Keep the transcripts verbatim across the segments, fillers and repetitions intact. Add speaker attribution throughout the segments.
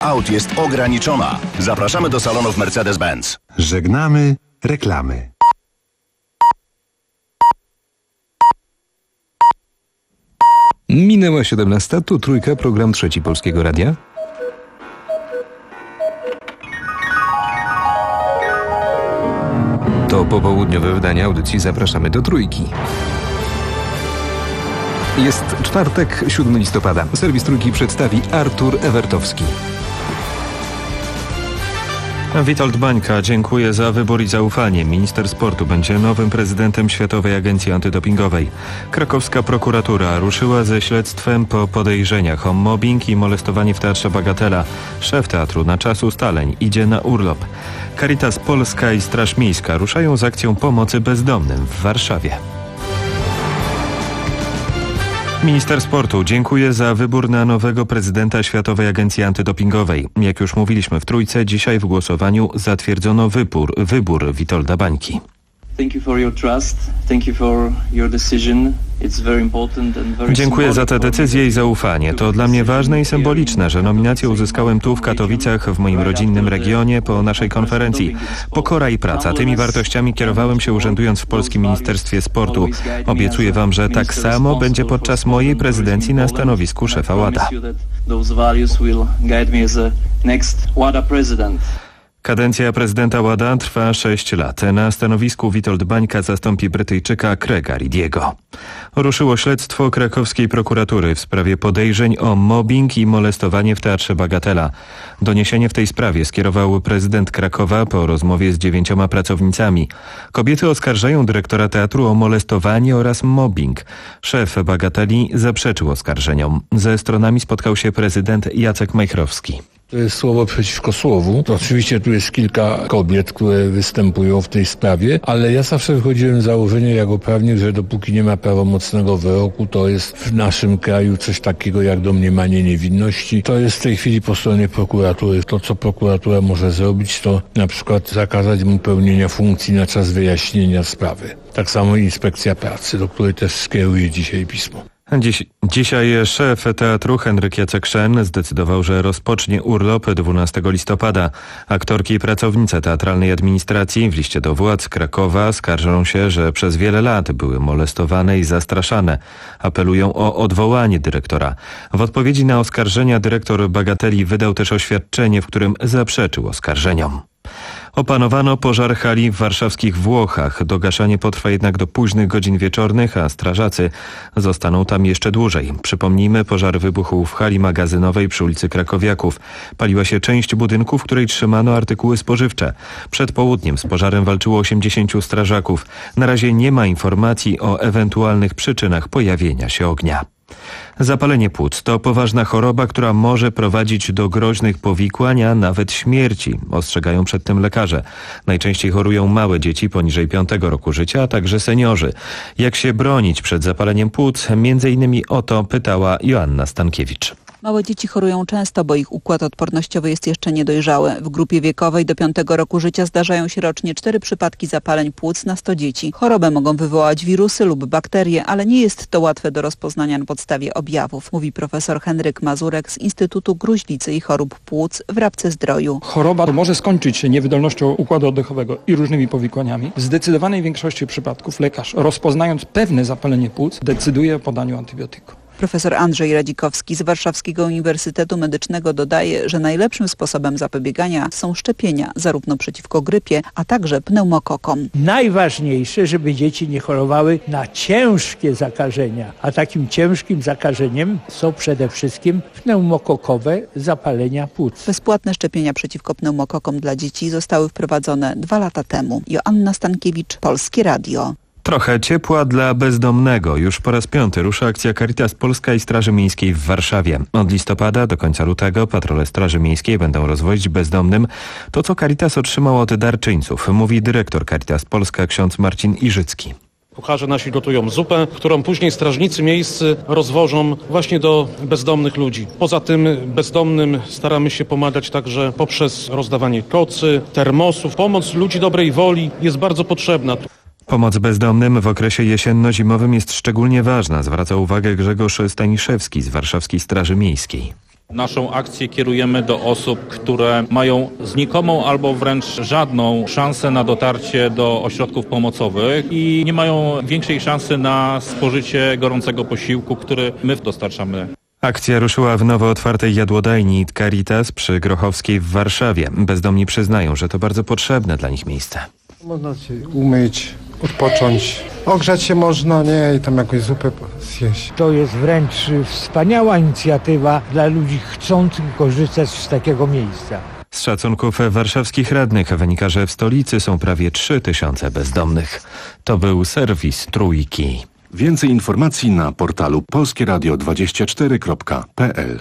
Speaker 1: Aut jest ograniczona. Zapraszamy do salonów Mercedes-Benz.
Speaker 2: Żegnamy reklamy.
Speaker 3: Minęła siedemnasta, tu Trójka, program Trzeci Polskiego Radia. To popołudniowe wydanie audycji Zapraszamy do Trójki. Jest czwartek, siódmego listopada. Serwis Trójki przedstawi Artur Ewertowski.
Speaker 4: Witold Bańka dziękuję za wybór i zaufanie. Minister sportu będzie nowym prezydentem Światowej Agencji Antydopingowej. Krakowska prokuratura ruszyła ze śledztwem po podejrzeniach o mobbing i molestowanie w Teatrze Bagatela. Szef teatru na czas ustaleń idzie na urlop. Caritas Polska i Straż Miejska ruszają z akcją pomocy bezdomnym w Warszawie. Minister sportu dziękuję za wybór na nowego prezydenta Światowej Agencji Antydopingowej. Jak już mówiliśmy w Trójce, dzisiaj w głosowaniu zatwierdzono wybór, wybór Witolda Bańki. Dziękuję za tę decyzję i zaufanie. To dla mnie ważne i symboliczne, że nominację uzyskałem tu w Katowicach, w moim rodzinnym regionie, po naszej konferencji. Pokora i praca. Tymi wartościami kierowałem się urzędując w Polskim Ministerstwie Sportu. Obiecuję wam, że tak samo będzie podczas mojej prezydencji na stanowisku szefa WADA. Kadencja prezydenta WADA trwa sześć lat. Na stanowisku Witold Bańka zastąpi Brytyjczyka Craiga Ridiego. Ruszyło śledztwo krakowskiej prokuratury w sprawie podejrzeń o mobbing i molestowanie w Teatrze Bagatela. Doniesienie w tej sprawie skierował prezydent Krakowa po rozmowie z dziewięcioma pracownicami. Kobiety oskarżają dyrektora teatru o molestowanie oraz mobbing. Szef Bagateli zaprzeczył oskarżeniom. Ze stronami spotkał się prezydent Jacek Majchrowski.
Speaker 5: To jest słowo przeciwko słowu. To oczywiście tu jest kilka kobiet, które występują w tej sprawie, ale ja zawsze wychodziłem z założenia jako prawnik, że dopóki nie ma prawomocnego wyroku, to jest w naszym kraju coś takiego jak domniemanie niewinności. To jest w tej chwili po stronie prokuratury. To, co prokuratura może zrobić, to na przykład zakazać mu pełnienia funkcji na czas wyjaśnienia sprawy. Tak samo Inspekcja Pracy, do której też skieruje dzisiaj pismo.
Speaker 4: Dziś, dzisiaj szef teatru Henryk Jacek Szen zdecydował, że rozpocznie urlop dwunastego listopada. Aktorki i pracownice teatralnej administracji w liście do władz Krakowa skarżą się, że przez wiele lat były molestowane i zastraszane. Apelują o odwołanie dyrektora. W odpowiedzi na oskarżenia dyrektor Bagateli wydał też oświadczenie, w którym zaprzeczył oskarżeniom. Opanowano pożar hali w warszawskich Włochach. Dogaszanie potrwa jednak do późnych godzin wieczornych, a strażacy zostaną tam jeszcze dłużej. Przypomnijmy, pożar wybuchł w hali magazynowej przy ulicy Krakowiaków. Paliła się część budynku, w której trzymano artykuły spożywcze. Przed południem z pożarem walczyło osiemdziesięciu strażaków. Na razie nie ma informacji o ewentualnych przyczynach pojawienia się ognia. Zapalenie płuc to poważna choroba, która może prowadzić do groźnych powikłań, a nawet śmierci. Ostrzegają przed tym lekarze. Najczęściej chorują małe dzieci poniżej piątego roku życia, a także seniorzy. Jak się bronić przed zapaleniem płuc? Między innymi o to pytała Joanna Stankiewicz.
Speaker 6: Małe dzieci chorują często, bo ich układ odpornościowy jest jeszcze niedojrzały. W grupie wiekowej do piątego roku życia zdarzają się rocznie cztery przypadki zapaleń płuc na sto dzieci. Chorobę mogą wywołać wirusy lub bakterie, ale nie jest to łatwe do rozpoznania na podstawie objawów, mówi profesor Henryk Mazurek z Instytutu Gruźlicy i Chorób Płuc w Rabce-Zdroju.
Speaker 7: Choroba może skończyć się niewydolnością układu oddechowego i różnymi powikłaniami. W zdecydowanej większości przypadków lekarz, rozpoznając pewne zapalenie płuc, decyduje o podaniu antybiotyku.
Speaker 6: Profesor Andrzej Radzikowski z Warszawskiego Uniwersytetu Medycznego dodaje, że najlepszym sposobem zapobiegania są szczepienia, zarówno przeciwko grypie, a także pneumokokom.
Speaker 8: Najważniejsze, żeby dzieci nie chorowały na ciężkie zakażenia, a takim ciężkim zakażeniem są przede wszystkim pneumokokowe zapalenia płuc.
Speaker 6: Bezpłatne szczepienia przeciwko pneumokokom dla dzieci zostały wprowadzone dwa lata temu. Joanna Stankiewicz, Polskie Radio.
Speaker 4: Trochę ciepła dla bezdomnego. Już po raz piąty rusza akcja Caritas Polska i Straży Miejskiej w Warszawie. Od listopada do końca lutego patrole Straży Miejskiej będą rozwozić bezdomnym to, co Caritas otrzymał od darczyńców, mówi dyrektor Caritas Polska ksiądz Marcin Iżycki.
Speaker 9: Kucharze nasi gotują zupę, którą później strażnicy miejscy rozwożą właśnie do bezdomnych ludzi. Poza tym bezdomnym staramy się pomagać także poprzez rozdawanie kocy, termosów. Pomoc ludzi dobrej woli jest bardzo potrzebna.
Speaker 4: Pomoc bezdomnym w okresie jesienno-zimowym jest szczególnie ważna, zwraca uwagę Grzegorz Staniszewski z Warszawskiej Straży Miejskiej.
Speaker 10: Naszą akcję kierujemy do osób, które mają znikomą albo wręcz żadną szansę na dotarcie do ośrodków pomocowych i nie mają większej szansy na spożycie gorącego posiłku, który my dostarczamy.
Speaker 4: Akcja ruszyła w nowo otwartej jadłodajni Caritas przy Grochowskiej w Warszawie. Bezdomni przyznają, że to bardzo potrzebne dla nich miejsce.
Speaker 11: Można się umyć, odpocząć, ogrzać się można, nie, i tam jakąś zupę zjeść.
Speaker 8: To jest wręcz wspaniała inicjatywa dla ludzi chcących korzystać z takiego miejsca.
Speaker 4: Z szacunków warszawskich radnych wynika, że w stolicy są prawie trzy tysiące bezdomnych. To był serwis Trójki.
Speaker 2: Więcej informacji na portalu polskie radio dwadzieścia cztery kropka p l.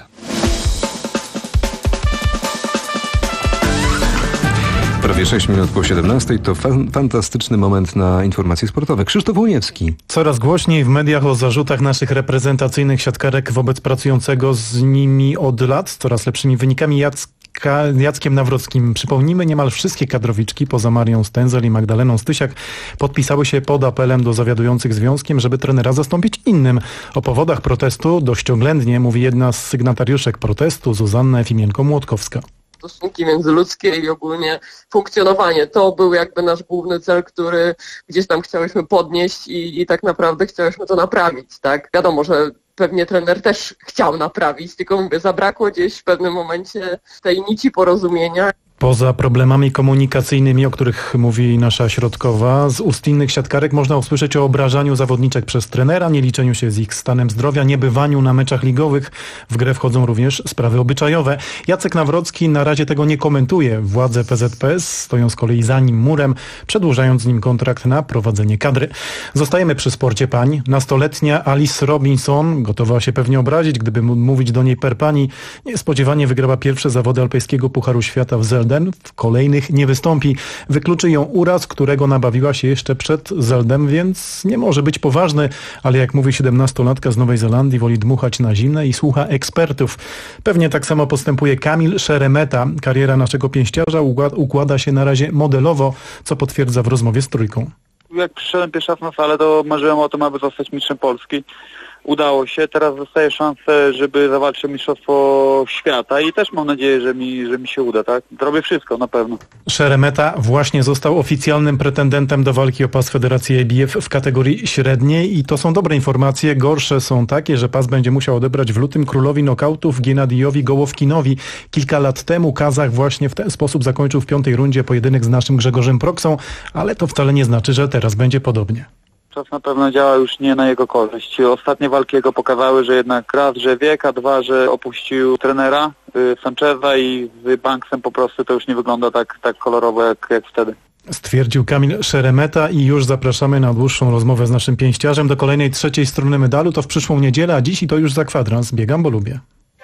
Speaker 3: Prawie sześć minut po siedemnastej to fan, fantastyczny moment na informacje sportowe. Krzysztof Łuniewski.
Speaker 12: Coraz głośniej w mediach o zarzutach naszych reprezentacyjnych siatkarek wobec pracującego z nimi od lat z coraz lepszymi wynikami Jacka, Jackiem Nawrockim. Przypomnijmy, niemal wszystkie kadrowiczki poza Marią Stęzel i Magdaleną Stysiak podpisały się pod apelem do zawiadujących związkiem, żeby trenera zastąpić innym. O powodach protestu dość oględnie mówi jedna z sygnatariuszek protestu, Zuzanna Efimienko-Młotkowska.
Speaker 13: Stosunki międzyludzkie i ogólnie funkcjonowanie. To był jakby nasz główny cel, który gdzieś tam chciałyśmy podnieść i, i tak naprawdę chciałyśmy to naprawić, tak? Wiadomo, że pewnie trener też chciał naprawić, tylko mówię, zabrakło gdzieś w pewnym momencie tej nici porozumienia.
Speaker 12: Poza problemami komunikacyjnymi, o których mówi nasza środkowa, z ust innych siatkarek można usłyszeć o obrażaniu zawodniczek przez trenera, nieliczeniu się z ich stanem zdrowia, niebywaniu na meczach ligowych. W grę wchodzą również sprawy obyczajowe. Jacek Nawrocki na razie tego nie komentuje. Władze P Z P S stoją z kolei za nim murem, przedłużając z nim kontrakt na prowadzenie kadry. Zostajemy przy sporcie pań. Nastoletnia Alice Robinson gotowa się pewnie obrazić, gdyby mówić do niej per pani. Niespodziewanie wygrała pierwsze zawody alpejskiego Pucharu Świata w Zelden. W kolejnych nie wystąpi. Wykluczy ją uraz, którego nabawiła się jeszcze przed Zeldem, więc nie może być poważny, ale jak mówi siedemnastolatka z Nowej Zelandii, woli dmuchać na zimne i słucha ekspertów. Pewnie tak samo postępuje Kamil Szeremeta. Kariera naszego pięściarza układa się na razie modelowo, co potwierdza w rozmowie z Trójką.
Speaker 14: Jak przyszedłem pierwszy raz na salę, to marzyłem o tym, aby zostać mistrzem Polski. Udało się, teraz dostaję szansę, żeby zawalczyć o mistrzostwo świata i też mam nadzieję, że mi, że mi się uda, tak? Zrobię wszystko, na pewno.
Speaker 12: Szeremeta właśnie został oficjalnym pretendentem do walki o pas Federacji A B F w kategorii średniej i to są dobre informacje. Gorsze są takie, że pas będzie musiał odebrać w lutym królowi nokautów Gennadijowi Gołowkinowi. Kilka lat temu Kazach właśnie w ten sposób zakończył w piątej rundzie pojedynek z naszym Grzegorzem Proksą, ale to wcale nie znaczy, że teraz będzie podobnie.
Speaker 14: Czas na pewno działa już nie na jego korzyść. Ostatnie walki jego pokazały, że jednak raz, że wiek, a dwa, że opuścił trenera y, Sancheza i z Banksem po prostu to już nie wygląda tak, tak kolorowo jak, jak wtedy.
Speaker 12: Stwierdził Kamil Szeremeta i już zapraszamy na dłuższą rozmowę z naszym pięściarzem do kolejnej trzeciej strony medalu. To w przyszłą niedzielę, a dziś i to już za kwadrans. Biegam, bo lubię.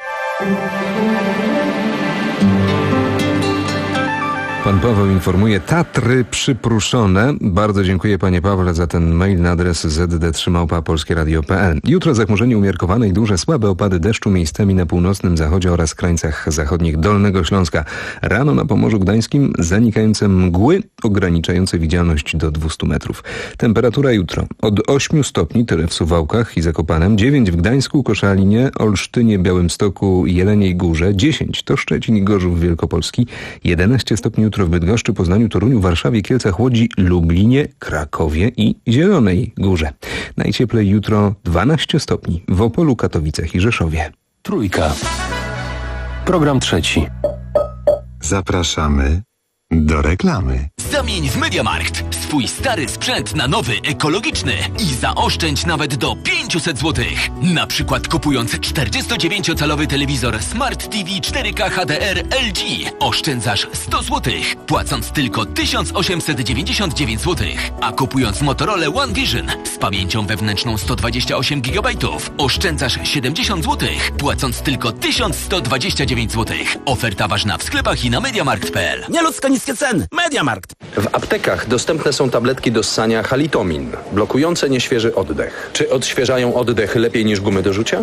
Speaker 3: Pan Paweł informuje, Tatry przypruszone. Bardzo dziękuję panie Pawle za ten mail na adres z d trzy małpa polskie radio kropka p l. Jutro zachmurzenie umiarkowane i duże, słabe opady deszczu miejscami na północnym zachodzie oraz krańcach zachodnich Dolnego Śląska. Rano na Pomorzu Gdańskim zanikające mgły ograniczające widzialność do dwieście metrów. Temperatura jutro od ośmiu stopni, tyle w Suwałkach i Zakopanem, dziewięć w Gdańsku, Koszalinie, Olsztynie, Białymstoku i Jeleniej Górze, dziesięć to Szczecin i Gorzów Wielkopolski, jedenaście stopni jutro w Bydgoszczy, Poznaniu, Toruniu, Warszawie, Kielcach, Łodzi, Lublinie, Krakowie i Zielonej Górze. Najcieplej jutro dwanaście stopni w Opolu, Katowicach i Rzeszowie.
Speaker 1: Trójka. Program trzeci.
Speaker 2: Zapraszamy do reklamy.
Speaker 15: Zamień w MediaMarkt swój stary sprzęt na nowy, ekologiczny i zaoszczędź nawet do pięćset złotych. Na przykład kupując czterdziestodziewięciocalowy telewizor Smart T V cztery K H D R L G oszczędzasz sto złotych, płacąc tylko tysiąc osiemset dziewięćdziesiąt dziewięć złotych. A kupując Motorola One Vision z pamięcią wewnętrzną sto dwadzieścia osiem gigabajtów oszczędzasz siedemdziesiąt złotych, płacąc tylko tysiąc sto dwadzieścia dziewięć złotych. Oferta ważna w sklepach i na mediamarkt kropka p l.
Speaker 16: Nieludzko niskie ceny. MediaMarkt. W aptekach dostępne są tabletki do ssania Halitomin, blokujące nieświeży oddech. Czy odświeżają oddech lepiej niż gumy do rzucia?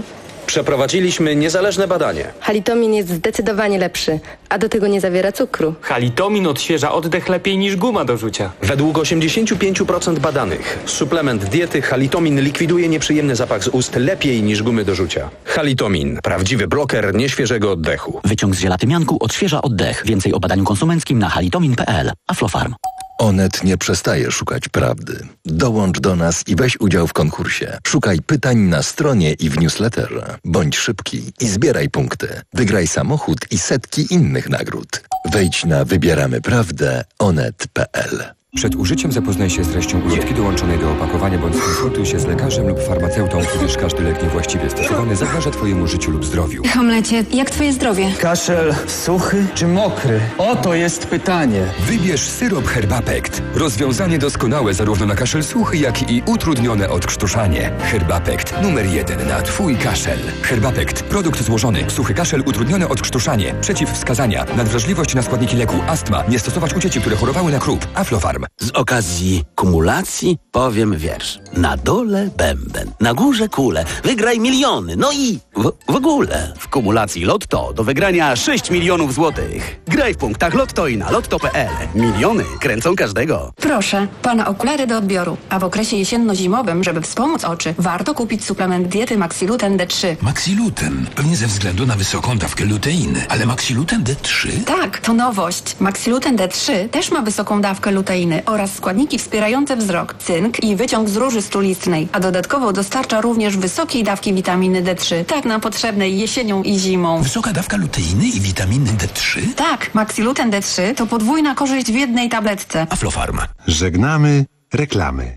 Speaker 16: Przeprowadziliśmy niezależne badanie.
Speaker 17: Halitomin jest zdecydowanie lepszy, a do tego nie zawiera cukru.
Speaker 18: Halitomin odświeża oddech lepiej niż guma do rzucia.
Speaker 16: Według osiemdziesiąt pięć procent badanych suplement diety Halitomin likwiduje nieprzyjemny zapach z ust lepiej niż gumy do rzucia. Halitomin. Prawdziwy bloker nieświeżego oddechu.
Speaker 19: Wyciąg z zielatymianku odświeża oddech. Więcej o badaniu konsumenckim na halitomin kropka p l. Aflofarm.
Speaker 20: Onet nie przestaje szukać prawdy. Dołącz do nas i weź udział w konkursie. Szukaj pytań na stronie i w newsletterze. Bądź szybki i zbieraj punkty. Wygraj samochód i setki innych nagród. Wejdź na wybieramy prawdę onet kropka p l.
Speaker 21: Przed użyciem zapoznaj się z treścią ulotki dołączonej do opakowania bądź skonsultuj się z lekarzem lub farmaceutą, gdyż każdy lek niewłaściwie stosowany zagraża Twojemu życiu lub zdrowiu.
Speaker 22: Hamlecie, jak Twoje zdrowie?
Speaker 23: Kaszel suchy czy mokry? Oto jest pytanie.
Speaker 21: Wybierz syrop Herbapekt. Rozwiązanie doskonałe zarówno na kaszel suchy, jak i utrudnione odkrztuszanie. Herbapekt. Numer jeden na Twój kaszel. Herbapekt. Produkt złożony. Suchy kaszel, utrudnione odkrztuszanie. Przeciwwskazania. Nadwrażliwość na składniki leku. Astma. Nie stosować u dzieci, które chorowały na krób. Aflofarm.
Speaker 24: Z okazji kumulacji powiem wiersz. Na dole bęben, na górze kule, wygraj miliony, no i w, w ogóle. W kumulacji Lotto do wygrania sześć milionów złotych. Graj w punktach Lotto i na lotto kropka p l. Miliony kręcą każdego.
Speaker 22: Proszę, pana okulary do odbioru. A w okresie jesienno-zimowym, żeby wspomóc oczy, warto kupić suplement diety Maxiluten D trzy.
Speaker 25: Maxiluten? Pewnie ze względu na wysoką dawkę luteiny. Ale Maxiluten D trzy?
Speaker 22: Tak, to nowość. Maxiluten D trzy też ma wysoką dawkę luteiny oraz składniki wspierające wzrok, cynk i wyciąg z róży strulistnej, a dodatkowo dostarcza również wysokiej dawki witaminy D trzy, tak nam potrzebnej jesienią i zimą.
Speaker 25: Wysoka dawka luteiny i witaminy D trzy?
Speaker 22: Tak, Maxiluten D trzy to podwójna korzyść w jednej tabletce.
Speaker 25: Aflofarm.
Speaker 2: Żegnamy reklamy.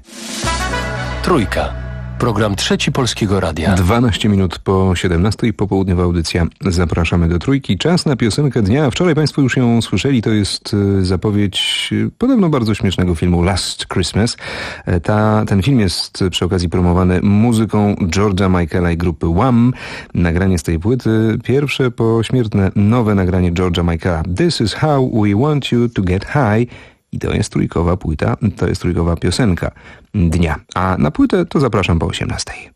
Speaker 26: Trójka. Program Trzeci Polskiego Radia.
Speaker 3: dwanaście minut po siedemnastej, popołudniowa audycja. Zapraszamy do Trójki. Czas na piosenkę dnia. Wczoraj Państwo już ją słyszeli. To jest y, zapowiedź y, podobno bardzo śmiesznego filmu Last Christmas. E, ta, ten film jest przy okazji promowany muzyką George'a Michaela i grupy Wham. Nagranie z tej płyty, pierwsze pośmiertne nowe nagranie George'a Michaela. This is how we want you to get high. I to jest trójkowa płyta, to jest trójkowa piosenka dnia. A na płytę to zapraszam po osiemnastej.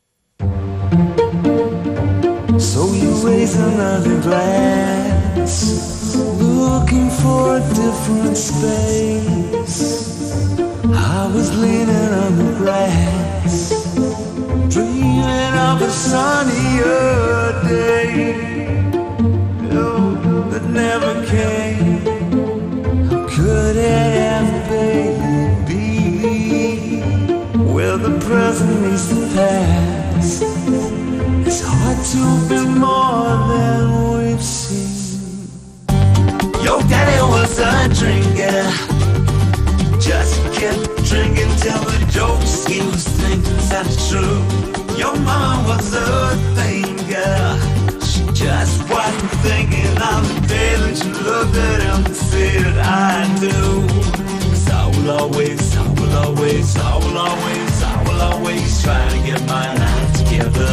Speaker 27: So you raise another glass, looking for a different space. I was leaning on the grass, dreaming of a sunnier day, oh, that never came. Could it ever be where the present meets the past? It's hard to be more than we've seen. Your daddy was a drinker, just kept drinking till the jokes he was thinking sounded true. Your mama was a thinker, she just wasn't thinking of the day that you looked at him and said, I do. 'Cause I will always, I will always, I will always, I will always try to get my life together.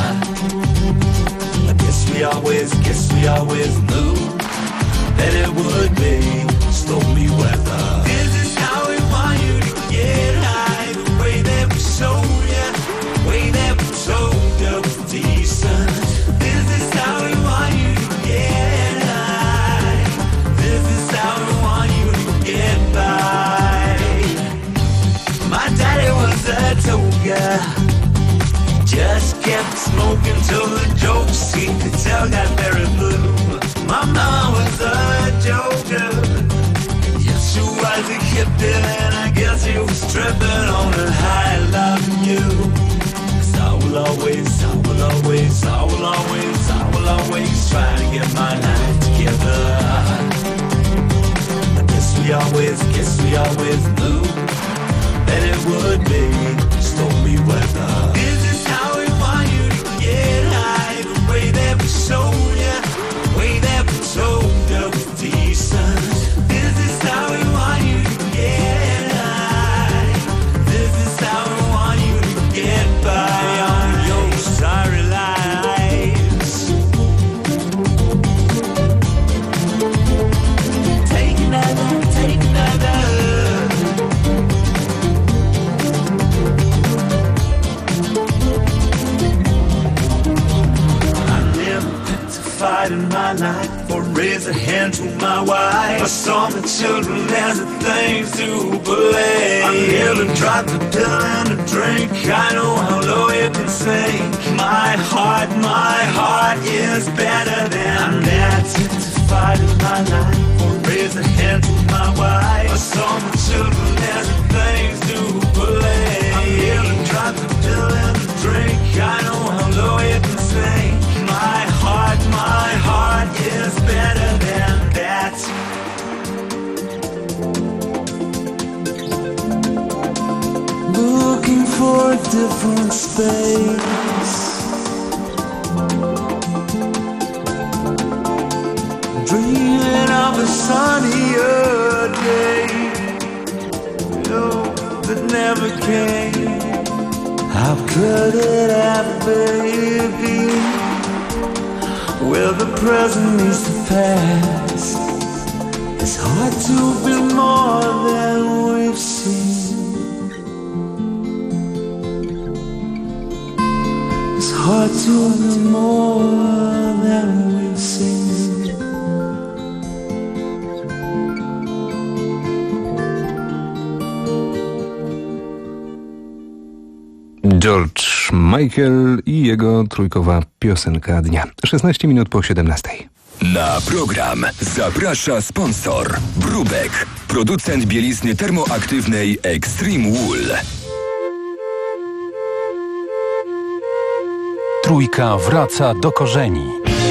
Speaker 27: I guess we always, guess we always knew that it would be stormy weather. This is how we want you to get high, the way that we show you, the way that we told you was decent. This is how we want you to get high. This is how we want you to get by. My daddy was a toga, just kept smoking till the jokes he could tell got very blue. My mom was a joker, yes she was a hippie, and I guess she was tripping on a high loving you. 'Cause I will always, I will always, I will always, I will always try to get my life together. I guess we always, guess we always knew that it would be stormy weather. This is how we want you to get high, the way that we show you, the way that we told you was decent. This is how we want you to get high. This is how we want you to get by on your sorry lives. Take another, take another. my wife. I saw the children as the things to play. I nearly dropped the pill and the drink. I know how low you can sink. My heart, my heart is better than that. To fight in my life or raise a hand to my wife. I saw the children as the things to play. I nearly dropped the pill and the drink. I know how low you can sink. My heart, my heart is better than that. Looking for a different space. Dreaming of a sunnier day. Oh, that never came. How could it ever be? Where the present meets the past. It's hard to be more than we've seen. It's hard to be more than we've seen.
Speaker 3: George Michael i jego trójkowa piosenka dnia. szesnaście minut po siedemnastej.
Speaker 21: Na program zaprasza sponsor Brubek, producent bielizny termoaktywnej Extreme Wool.
Speaker 26: Trójka wraca do korzeni.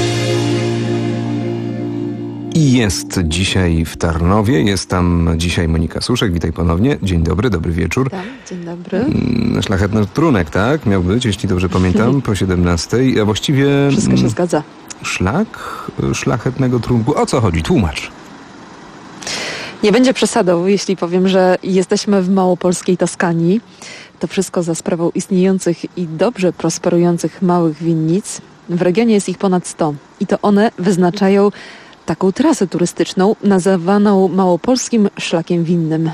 Speaker 3: I jest dzisiaj w Tarnowie, jest tam dzisiaj Monika Suszek, witaj ponownie. Dzień dobry, dobry wieczór.
Speaker 5: Tak, dzień dobry.
Speaker 3: Szlachetny trunek, tak? Miał być, jeśli dobrze pamiętam, po siedemnastej, a właściwie...
Speaker 5: Wszystko się zgadza.
Speaker 3: Szlak szlachetnego trunku. O co chodzi? Tłumacz.
Speaker 5: Nie będzie przesadą, jeśli powiem, że jesteśmy w małopolskiej Toskanii. To wszystko za sprawą istniejących i dobrze prosperujących małych winnic. W regionie jest ich ponad sto i to one wyznaczają taką trasę turystyczną nazywaną Małopolskim Szlakiem Winnym.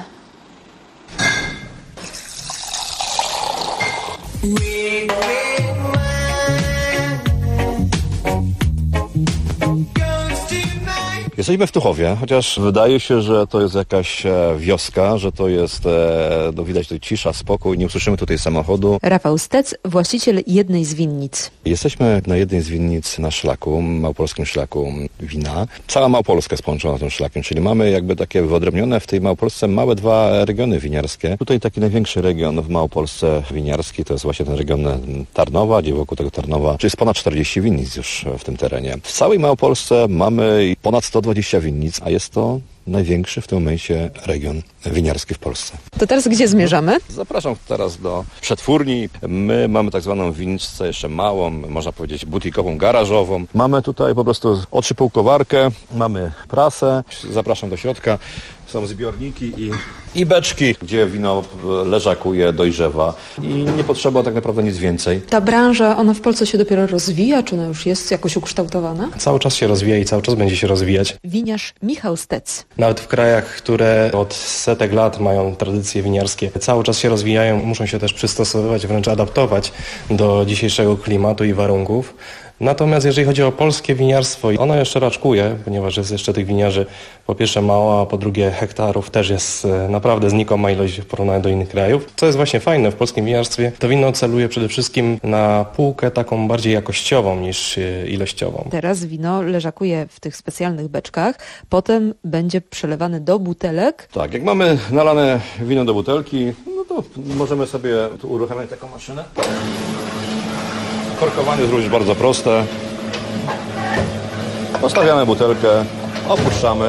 Speaker 6: Jesteśmy w Tuchowie, chociaż wydaje się, że to jest jakaś wioska, że to jest, no widać tutaj cisza, spokój, nie usłyszymy tutaj samochodu.
Speaker 5: Rafał Stec, właściciel jednej z winnic.
Speaker 6: Jesteśmy na jednej z winnic na szlaku, małopolskim szlaku wina. Cała Małopolska jest połączona tym szlakiem, czyli mamy jakby takie wyodrębnione w tej Małopolsce małe dwa regiony winiarskie. Tutaj taki największy region w Małopolsce winiarski to jest właśnie ten region Tarnowa, gdzie wokół tego Tarnowa, czyli jest ponad czterdzieści winnic już w tym terenie. W całej Małopolsce mamy ponad sto dwadzieścia winnic, a jest to największy w tym momencie region winiarski w Polsce.
Speaker 5: To teraz gdzie zmierzamy?
Speaker 6: Zapraszam teraz do przetwórni. My mamy tak zwaną winnicę jeszcze małą, można powiedzieć butikową, garażową. Mamy tutaj po prostu otrzypułkowarkę, mamy prasę. Zapraszam do środka. Są zbiorniki i, i beczki, gdzie wino leżakuje, dojrzewa i nie potrzeba tak naprawdę nic więcej.
Speaker 5: Ta branża, ona w Polsce się dopiero rozwija, czy ona już jest jakoś ukształtowana?
Speaker 7: Cały czas się rozwija i cały czas będzie się rozwijać.
Speaker 5: Winiarz Michał Stec.
Speaker 7: Nawet w krajach, które od setek lat mają tradycje winiarskie, cały czas się rozwijają, muszą się też przystosowywać, wręcz adaptować do dzisiejszego klimatu i warunków. Natomiast jeżeli chodzi o polskie winiarstwo, ono jeszcze raczkuje, ponieważ jest jeszcze tych winiarzy po pierwsze mało, a po drugie hektarów też jest naprawdę znikoma ilość w porównaniu do innych krajów. Co jest właśnie fajne w polskim winiarstwie, to wino celuje przede wszystkim na półkę taką bardziej jakościową niż ilościową.
Speaker 5: Teraz wino leżakuje w tych specjalnych beczkach, potem będzie przelewane do butelek.
Speaker 6: Tak, jak mamy nalane wino do butelki, no to możemy sobie tu uruchamiać taką maszynę. Korkowanie jest również bardzo proste. Postawiamy butelkę, opuszczamy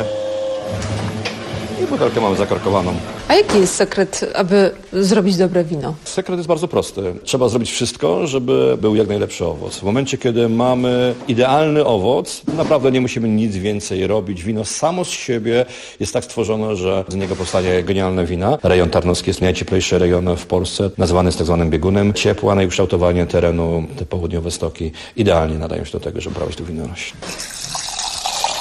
Speaker 6: i butelkę mamy zakorkowaną.
Speaker 5: A jaki jest sekret, aby zrobić dobre wino?
Speaker 6: Sekret jest bardzo prosty. Trzeba zrobić wszystko, żeby był jak najlepszy owoc. W momencie, kiedy mamy idealny owoc, naprawdę nie musimy nic więcej robić. Wino samo z siebie jest tak stworzone, że z niego powstanie genialne wina. Rejon tarnowski jest najcieplejszy rejon w Polsce, nazywany jest tak zwanym biegunem ciepła, na i ukształtowanie terenu, te południowe stoki idealnie nadają się do tego, żeby prawić tu wino rośnie.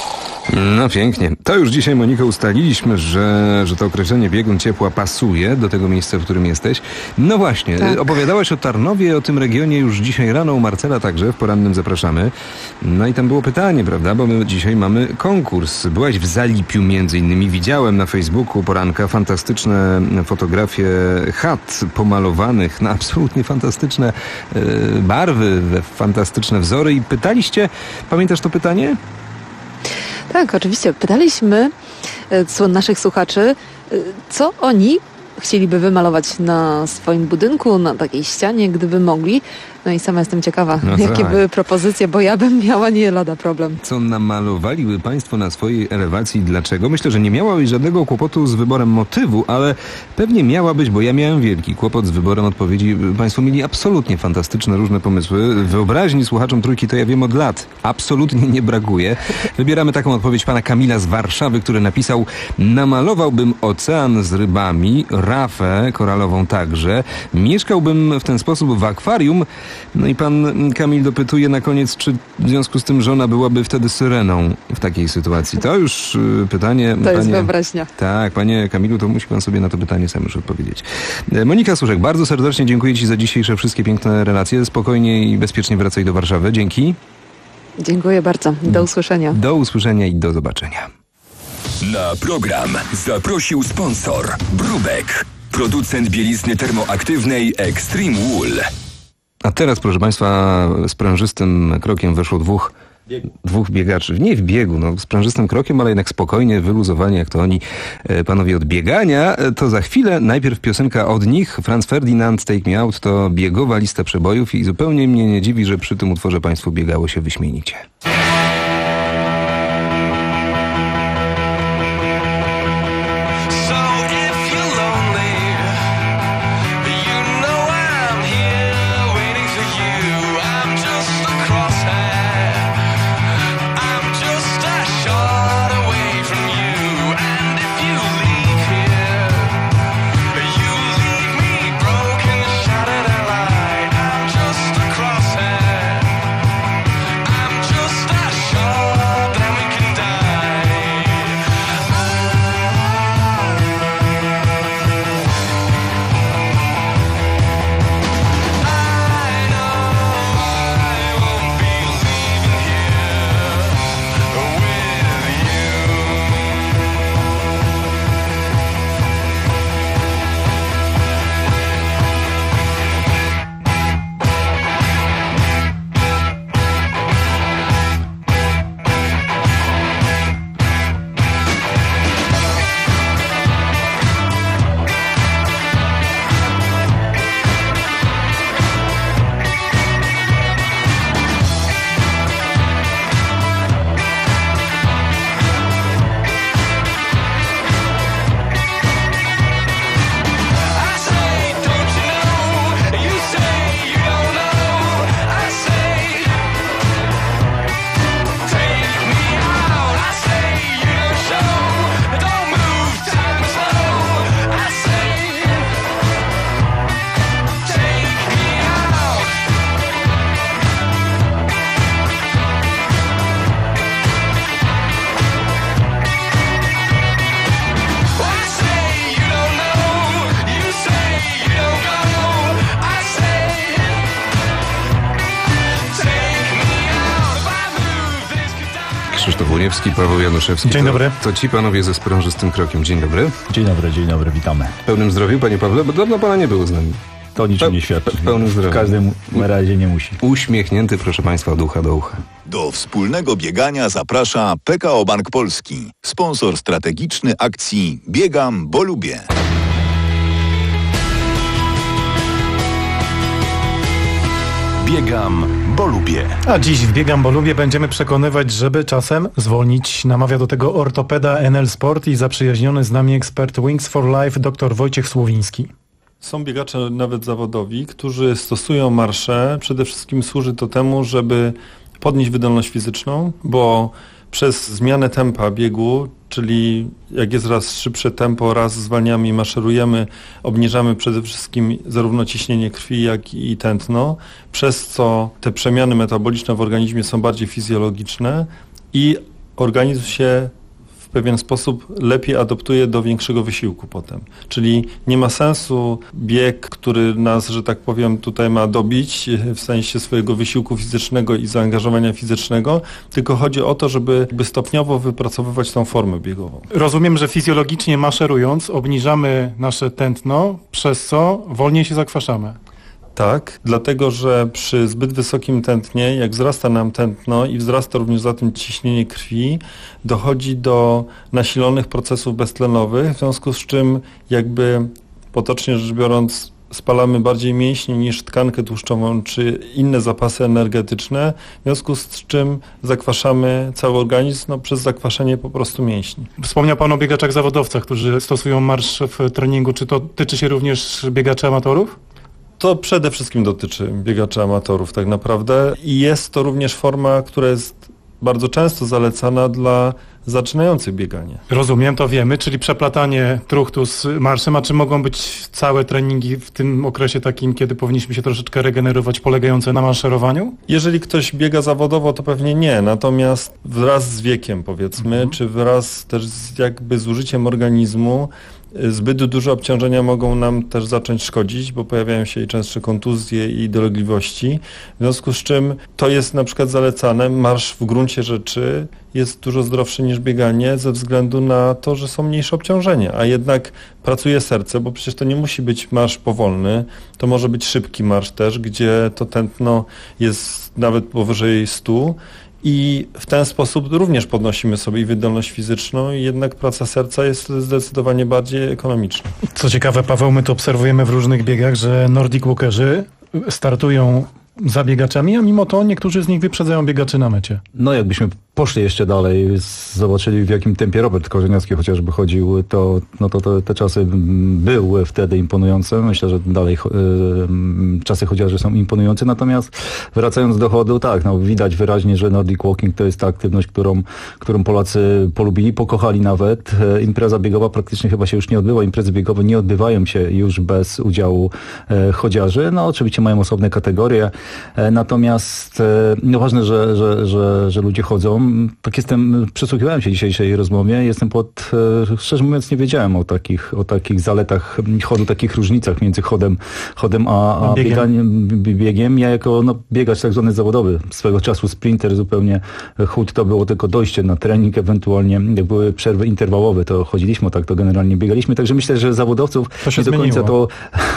Speaker 3: No pięknie. To już dzisiaj, Moniko, ustaliliśmy, że, że to określenie biegun ciepła pasuje do tego miejsca, w którym jesteś. No właśnie, tak. Opowiadałaś o Tarnowie, o tym regionie już dzisiaj rano, u Marcela także, w porannym zapraszamy. No i tam było pytanie, prawda, bo my dzisiaj mamy konkurs. Byłaś w Zalipiu między innymi, widziałem na Facebooku poranka fantastyczne fotografie chat pomalowanych na absolutnie fantastyczne e, barwy, fantastyczne wzory i pytaliście, pamiętasz to pytanie?
Speaker 5: Tak, oczywiście. Pytaliśmy e, naszych słuchaczy, e, co oni chcieliby wymalować na swoim budynku, na takiej ścianie, gdyby mogli. No i sama jestem ciekawa, no jakie tak. były propozycje, bo ja bym miała nie lada problem.
Speaker 3: Co namalowaliby Państwo na swojej elewacji? Dlaczego? Myślę, że nie miałabyś żadnego kłopotu z wyborem motywu, ale pewnie miałabyś, bo ja miałem wielki kłopot z wyborem odpowiedzi. Państwo mieli absolutnie fantastyczne, różne pomysły. Wyobraźni słuchaczom Trójki to ja wiem od lat. Absolutnie nie brakuje. Wybieramy taką odpowiedź pana Kamila z Warszawy, który napisał: namalowałbym ocean z rybami, rafę koralową także. Mieszkałbym w ten sposób w akwarium. No i pan Kamil dopytuje na koniec, czy w związku z tym żona byłaby wtedy syreną w takiej sytuacji. To już y, pytanie...
Speaker 5: To
Speaker 3: panie,
Speaker 5: jest wyobraźnia.
Speaker 3: Tak, panie Kamilu, to musi pan sobie na to pytanie sam już odpowiedzieć. Monika Suszek, bardzo serdecznie dziękuję ci za dzisiejsze wszystkie piękne relacje. Spokojnie i bezpiecznie wracaj do Warszawy. Dzięki.
Speaker 5: Dziękuję bardzo. Do usłyszenia.
Speaker 3: Do usłyszenia i do zobaczenia.
Speaker 21: Na program zaprosił sponsor Brubek, producent bielizny termoaktywnej Extreme Wool.
Speaker 3: A teraz, proszę państwa, sprężystym krokiem weszło dwóch, dwóch biegaczy. Nie w biegu, no sprężystym krokiem, ale jednak spokojnie, wyluzowani jak to oni, panowie od biegania. To za chwilę. Najpierw piosenka od nich. Franz Ferdinand, Take Me Out, to biegowa lista przebojów i zupełnie mnie nie dziwi, że przy tym utworze państwu biegało się wyśmienicie. Krzysztof Łoniewski, Paweł Januszewski.
Speaker 12: Dzień
Speaker 3: to,
Speaker 12: dobry.
Speaker 3: To ci panowie ze sprężystym krokiem. Dzień dobry.
Speaker 4: Dzień dobry, dzień dobry, witamy.
Speaker 3: W pełnym zdrowiu, panie Pawle, bo dawno pana nie było z nami.
Speaker 4: To niczym nie świadczy.
Speaker 3: W pełnym zdrowiu.
Speaker 4: W każdym razie nie musi.
Speaker 3: Uśmiechnięty, proszę państwa, od ucha do ucha.
Speaker 1: Do wspólnego biegania zaprasza P K O Bank Polski, sponsor strategiczny akcji Biegam, bo lubię.
Speaker 26: Biegam, bo lubię.
Speaker 12: A dziś w Biegam, bo lubię będziemy przekonywać, żeby czasem zwolnić. Namawia do tego ortopeda N L Sport i zaprzyjaźniony z nami ekspert Wings for Life dr Wojciech Słowiński.
Speaker 8: Są biegacze nawet zawodowi, którzy stosują marsze. Przede wszystkim służy to temu, żeby podnieść wydolność fizyczną, bo przez zmianę tempa biegu, czyli jak jest raz szybsze tempo, raz zwalniamy i maszerujemy, obniżamy przede wszystkim zarówno ciśnienie krwi, jak i tętno, przez co te przemiany metaboliczne w organizmie są bardziej fizjologiczne i organizm się w pewien sposób lepiej adoptuje do większego wysiłku potem. Czyli nie ma sensu bieg, który nas, że tak powiem, tutaj ma dobić w sensie swojego wysiłku fizycznego i zaangażowania fizycznego, tylko chodzi o to, żeby stopniowo wypracowywać tą formę biegową.
Speaker 12: Rozumiem, że fizjologicznie maszerując obniżamy nasze tętno, przez co wolniej się zakwaszamy.
Speaker 8: Tak, dlatego że przy zbyt wysokim tętnie, jak wzrasta nam tętno i wzrasta również za tym ciśnienie krwi, dochodzi do nasilonych procesów beztlenowych, w związku z czym jakby potocznie rzecz biorąc spalamy bardziej mięśnie niż tkankę tłuszczową czy inne zapasy energetyczne, w związku z czym zakwaszamy cały organizm no, przez zakwaszenie po prostu mięśni.
Speaker 12: Wspomniał Pan o biegaczach zawodowcach, którzy stosują marsz w treningu. Czy to tyczy się również biegaczy amatorów?
Speaker 8: To przede wszystkim dotyczy biegaczy amatorów tak naprawdę i jest to również forma, która jest bardzo często zalecana dla zaczynających bieganie.
Speaker 12: Rozumiem, to wiemy, czyli przeplatanie truchtu z marszem, a czy mogą być całe treningi w tym okresie takim, kiedy powinniśmy się troszeczkę regenerować, polegające na maszerowaniu?
Speaker 8: Jeżeli ktoś biega zawodowo, to pewnie nie, natomiast wraz z wiekiem powiedzmy, mhm. czy wraz też z jakby z użyciem organizmu, zbyt duże obciążenia mogą nam też zacząć szkodzić, bo pojawiają się i częstsze kontuzje i dolegliwości, w związku z czym to jest na przykład zalecane. Marsz w gruncie rzeczy jest dużo zdrowszy niż bieganie ze względu na to, że są mniejsze obciążenia, a jednak pracuje serce, bo przecież to nie musi być marsz powolny, to może być szybki marsz też, gdzie to tętno jest nawet powyżej stu. I w ten sposób również podnosimy sobie i wydolność fizyczną i jednak praca serca jest zdecydowanie bardziej ekonomiczna.
Speaker 12: Co ciekawe, Paweł, my to obserwujemy w różnych biegach, że Nordic Walkerzy startują za biegaczami, a mimo to niektórzy z nich wyprzedzają biegaczy na mecie.
Speaker 4: No jakbyśmy poszli jeszcze dalej, zobaczyli w jakim tempie Robert Korzeniowski chociażby chodził, to, no to, to te czasy były wtedy imponujące. Myślę, że dalej y, czasy chociażby są imponujące. Natomiast wracając do chodu, tak, no widać wyraźnie, że Nordic Walking to jest ta aktywność, którą, którą Polacy polubili, pokochali nawet. Impreza biegowa praktycznie chyba się już nie odbywa. Imprezy biegowe nie odbywają się już bez udziału e, chodziarzy. No oczywiście mają osobne kategorie. E, natomiast e, no ważne, że, że, że, że ludzie chodzą. Tak jestem, przysłuchiwałem się dzisiejszej rozmowie, jestem pod, szczerze mówiąc nie wiedziałem o takich, o takich zaletach chodu, takich różnicach między chodem, chodem a, a biegiem. Bieganiem, biegiem. Ja jako no, biegacz tak zwany zawodowy, swego czasu sprinter, zupełnie chód to było tylko dojście na trening, ewentualnie jak były przerwy interwałowe, to chodziliśmy, tak to generalnie biegaliśmy, także myślę, że zawodowców
Speaker 12: to się
Speaker 4: nie do końca to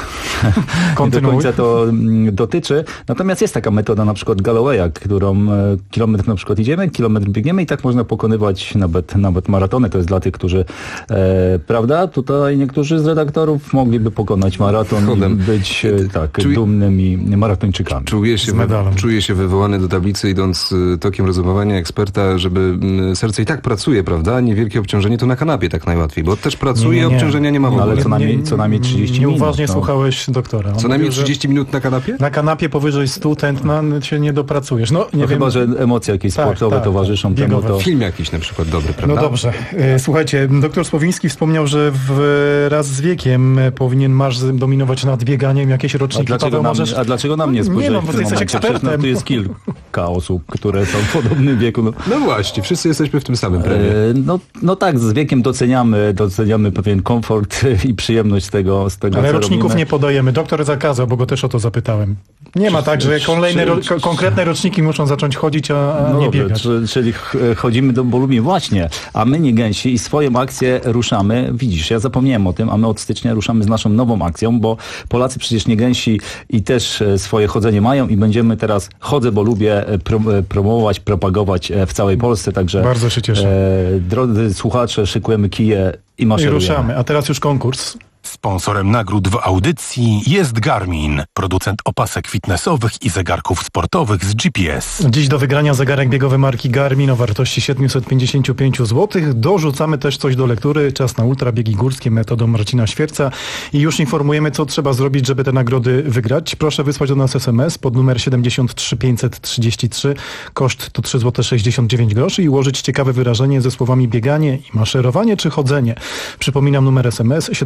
Speaker 4: nie do końca to dotyczy. Natomiast jest taka metoda na przykład Gallowaya, którą kilometr na przykład idziemy, kilometr biegniemy i tak można pokonywać nawet, nawet maratony. To jest dla tych, którzy e, prawda, tutaj niektórzy z redaktorów mogliby pokonać maraton Chodem. i być e, tak, Czuj... dumnymi maratończykami.
Speaker 3: Czuję się, wy, czuję się wywołany do tablicy, idąc tokiem rozumowania eksperta, żeby serce i tak pracuje, prawda? Niewielkie obciążenie to na kanapie tak najłatwiej, bo też pracuje, nie, nie, nie. obciążenia nie ma w ogóle.
Speaker 4: Ale co najmniej, co najmniej trzydzieści minut.
Speaker 12: Nieuważnie
Speaker 4: no.
Speaker 12: słuchałeś doktora. On
Speaker 3: co najmniej trzydzieści minut na kanapie?
Speaker 12: Na kanapie powyżej stu tętna się nie dopracujesz. No, nie
Speaker 4: no
Speaker 12: wiem.
Speaker 4: Chyba, że emocje jakieś tak, sportowe tak, towarzyszą
Speaker 12: tak,
Speaker 4: temu. To...
Speaker 3: Film jakiś na przykład dobry, prawda?
Speaker 12: No dobrze. Słuchajcie, doktor Słowiński wspomniał, że wraz z wiekiem powinien marsz dominować nad bieganiem. Jakieś roczniki.
Speaker 4: A dlaczego, nam, możesz... a dlaczego nam nie spojrzeć?
Speaker 12: Nie no, bo ty jesteś ekspertem.
Speaker 4: No, tu jest kilka osób, które są w podobnym wieku. No,
Speaker 3: no właśnie, wszyscy jesteśmy w tym samym prawie.
Speaker 4: No, no tak, z wiekiem doceniamy, doceniamy pewien komfort i przyjemność z tego, z tego
Speaker 12: Ale
Speaker 4: co
Speaker 12: roczników
Speaker 4: robimy.
Speaker 12: nie podajemy. Doktor zakazał, bo go też o to zapytałem. Nie ma tak, że kolejne, ro, konkretne roczniki muszą zacząć chodzić, a, a
Speaker 4: no
Speaker 12: nie
Speaker 4: dobrze,
Speaker 12: biegać.
Speaker 4: Czyli, czyli chodzimy, do, bo lubimy. Właśnie, a my nie gęsi i swoją akcję ruszamy. Widzisz, ja zapomniałem o tym, a my od stycznia ruszamy z naszą nową akcją, bo Polacy przecież nie gęsi i też swoje chodzenie mają i będziemy teraz chodzę, bo lubię prom promować, propagować w całej Polsce. Także
Speaker 12: bardzo się cieszę.
Speaker 4: E, drodzy słuchacze, szykujemy kije i maszerujemy.
Speaker 12: I ruszamy. A teraz już konkurs.
Speaker 26: Sponsorem nagród w audycji jest Garmin, producent opasek fitnessowych i zegarków sportowych z G P S.
Speaker 12: Dziś do wygrania zegarek biegowy marki Garmin o wartości siedemset pięćdziesiąt pięć złotych. Dorzucamy też coś do lektury. Czas na ultrabiegi górskie metodą Marcina Świerca. I już informujemy, co trzeba zrobić, żeby te nagrody wygrać. Proszę wysłać do nas S M S pod numer siedemdziesiąt trzy pięćset trzydzieści trzy. Koszt to trzy złote sześćdziesiąt dziewięć groszy i ułożyć ciekawe wyrażenie ze słowami bieganie i maszerowanie czy chodzenie. Przypominam numer S M S siedemdziesiąt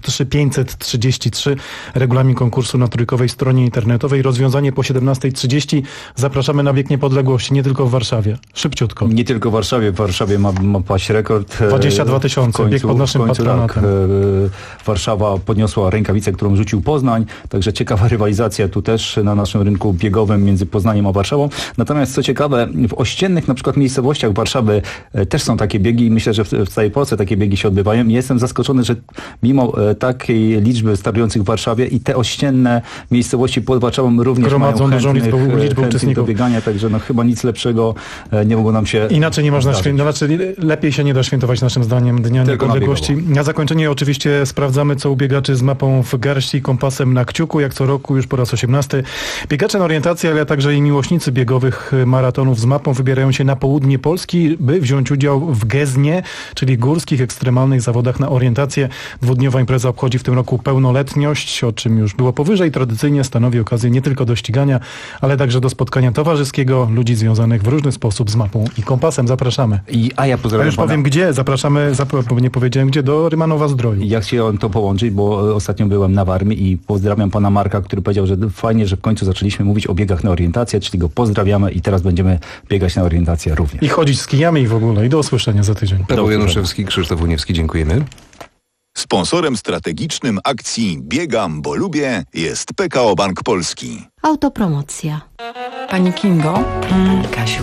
Speaker 12: trzy pięćset trzydzieści trzy. Regulamin konkursu na trójkowej stronie internetowej. Rozwiązanie po siedemnasta trzydzieści. Zapraszamy na Bieg Niepodległości, nie tylko w Warszawie. Szybciutko.
Speaker 4: Nie tylko w Warszawie. W Warszawie ma, ma paść rekord.
Speaker 12: dwadzieścia dwa tysiące. Bieg pod naszym
Speaker 4: końcu,
Speaker 12: patronatem.
Speaker 4: Tak, Warszawa podniosła rękawicę, którą rzucił Poznań. Także ciekawa rywalizacja tu też na naszym rynku biegowym między Poznaniem a Warszawą. Natomiast co ciekawe, w ościennych na przykład miejscowościach Warszawy też są takie biegi i myślę, że w, w całej Polsce takie biegi się odbywają. I jestem zaskoczony, że mimo e, takiej liczby startujących w Warszawie i te ościenne miejscowości pod Warszawą również
Speaker 12: gromadzą
Speaker 4: mają
Speaker 12: dużą liczbę, liczbę
Speaker 4: chętnych do biegania, także no chyba nic lepszego e, nie mogło nam się
Speaker 12: Inaczej nie można
Speaker 4: zdarzyć.
Speaker 12: świętować, znaczy lepiej się nie da świętować naszym zdaniem Dnia
Speaker 4: Tylko
Speaker 12: Niepodległości.
Speaker 4: na
Speaker 12: Na zakończenie oczywiście sprawdzamy, co u biegaczy z mapą w garści, kompasem na kciuku, jak co roku już po raz osiemnasty. Biegacze na orientację, ale także i miłośnicy biegowych maratonów z mapą wybierają się na południe Polski, by wziąć udział w Geznie, czyli górskich, ekstremalnych zawodach na orientację. Dwudniowa impreza obchodzi w tym roku pełnoletność, o czym już było powyżej. Tradycyjnie stanowi okazję nie tylko do ścigania, ale także do spotkania towarzyskiego ludzi związanych w różny sposób z mapą i kompasem. Zapraszamy.
Speaker 4: I, a ja pozdrawiam
Speaker 12: A już
Speaker 4: pana.
Speaker 12: powiem gdzie. Zapraszamy, zap- bo nie powiedziałem gdzie, do Rymanowa Zdroju.
Speaker 4: Ja chciałem to połączyć, bo ostatnio byłem na Warmii i pozdrawiam pana Marka, który powiedział, że fajnie, że w końcu zaczęliśmy mówić o biegach na orientację, czyli go pozdrawiamy i teraz będziemy biegać na orientację również.
Speaker 12: I chodzić z kijami i w ogóle. I do usłyszenia za tydzień.
Speaker 3: Paweł Januszewski, Krzysztof Uniewski, dziękujemy.
Speaker 1: Sponsorem strategicznym akcji Biegam, bo lubię jest P K O Bank Polski.
Speaker 9: Autopromocja.
Speaker 10: Pani Kingo? Mm, Kasiu.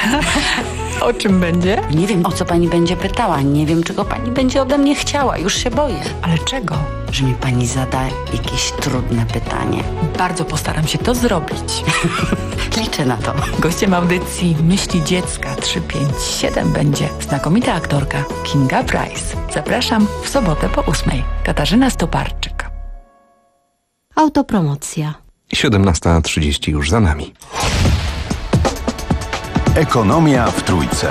Speaker 10: O czym będzie?
Speaker 9: Nie wiem, o co pani będzie pytała. Nie wiem, czego pani będzie ode mnie chciała. Już się boję.
Speaker 10: Ale czego?
Speaker 9: Że mi pani zada jakieś trudne pytanie.
Speaker 10: Bardzo postaram się to zrobić.
Speaker 9: Liczę na to.
Speaker 10: Gościem audycji Myśli Dziecka trzy pięć siedem będzie znakomita aktorka Kinga Price. Zapraszam w sobotę po ósmej. Katarzyna Stoparczyk.
Speaker 9: Autopromocja.
Speaker 3: siedemnasta trzydzieści już za nami.
Speaker 2: Ekonomia w Trójce.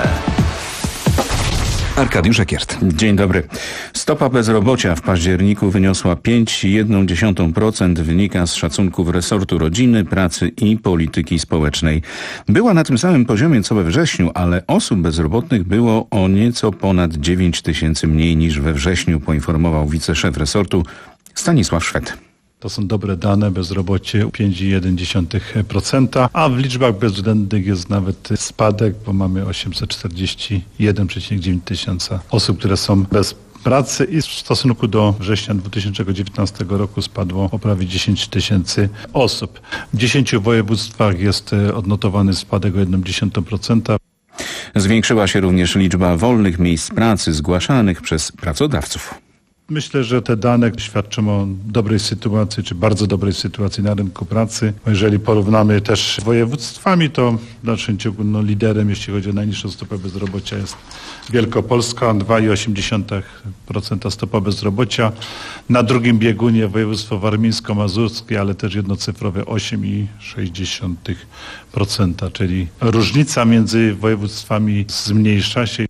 Speaker 3: Arkadiusz Ekiert.
Speaker 11: Dzień dobry. Stopa bezrobocia w październiku wyniosła pięć przecinek jeden procent, wynika z szacunków resortu rodziny, pracy i polityki społecznej. Była na tym samym poziomie co we wrześniu, ale osób bezrobotnych było o nieco ponad dziewięć tysięcy mniej niż we wrześniu, poinformował wiceszef resortu Stanisław Szwed.
Speaker 13: To są dobre dane, bezrobocie pięć przecinek jeden procent, a w liczbach bezwzględnych jest nawet spadek, bo mamy osiemset czterdzieści jeden przecinek dziewięć tysiąca osób, które są bez pracy i w stosunku do września dwa tysiące dziewiętnastego roku spadło o prawie dziesięć tysięcy osób. W dziesięciu województwach jest odnotowany spadek o jeden przecinek jeden procent.
Speaker 11: Zwiększyła się również liczba wolnych miejsc pracy zgłaszanych przez pracodawców.
Speaker 13: Myślę, że te dane świadczą o dobrej sytuacji, czy bardzo dobrej sytuacji na rynku pracy. Jeżeli porównamy też z województwami, to w dalszym ciągu no, liderem, jeśli chodzi o najniższą stopę bezrobocia, jest Wielkopolska, dwa przecinek osiem procent stopa bezrobocia. Na drugim biegunie województwo warmińsko-mazurskie, ale też jednocyfrowe osiem przecinek sześć procent, czyli różnica między województwami zmniejsza się.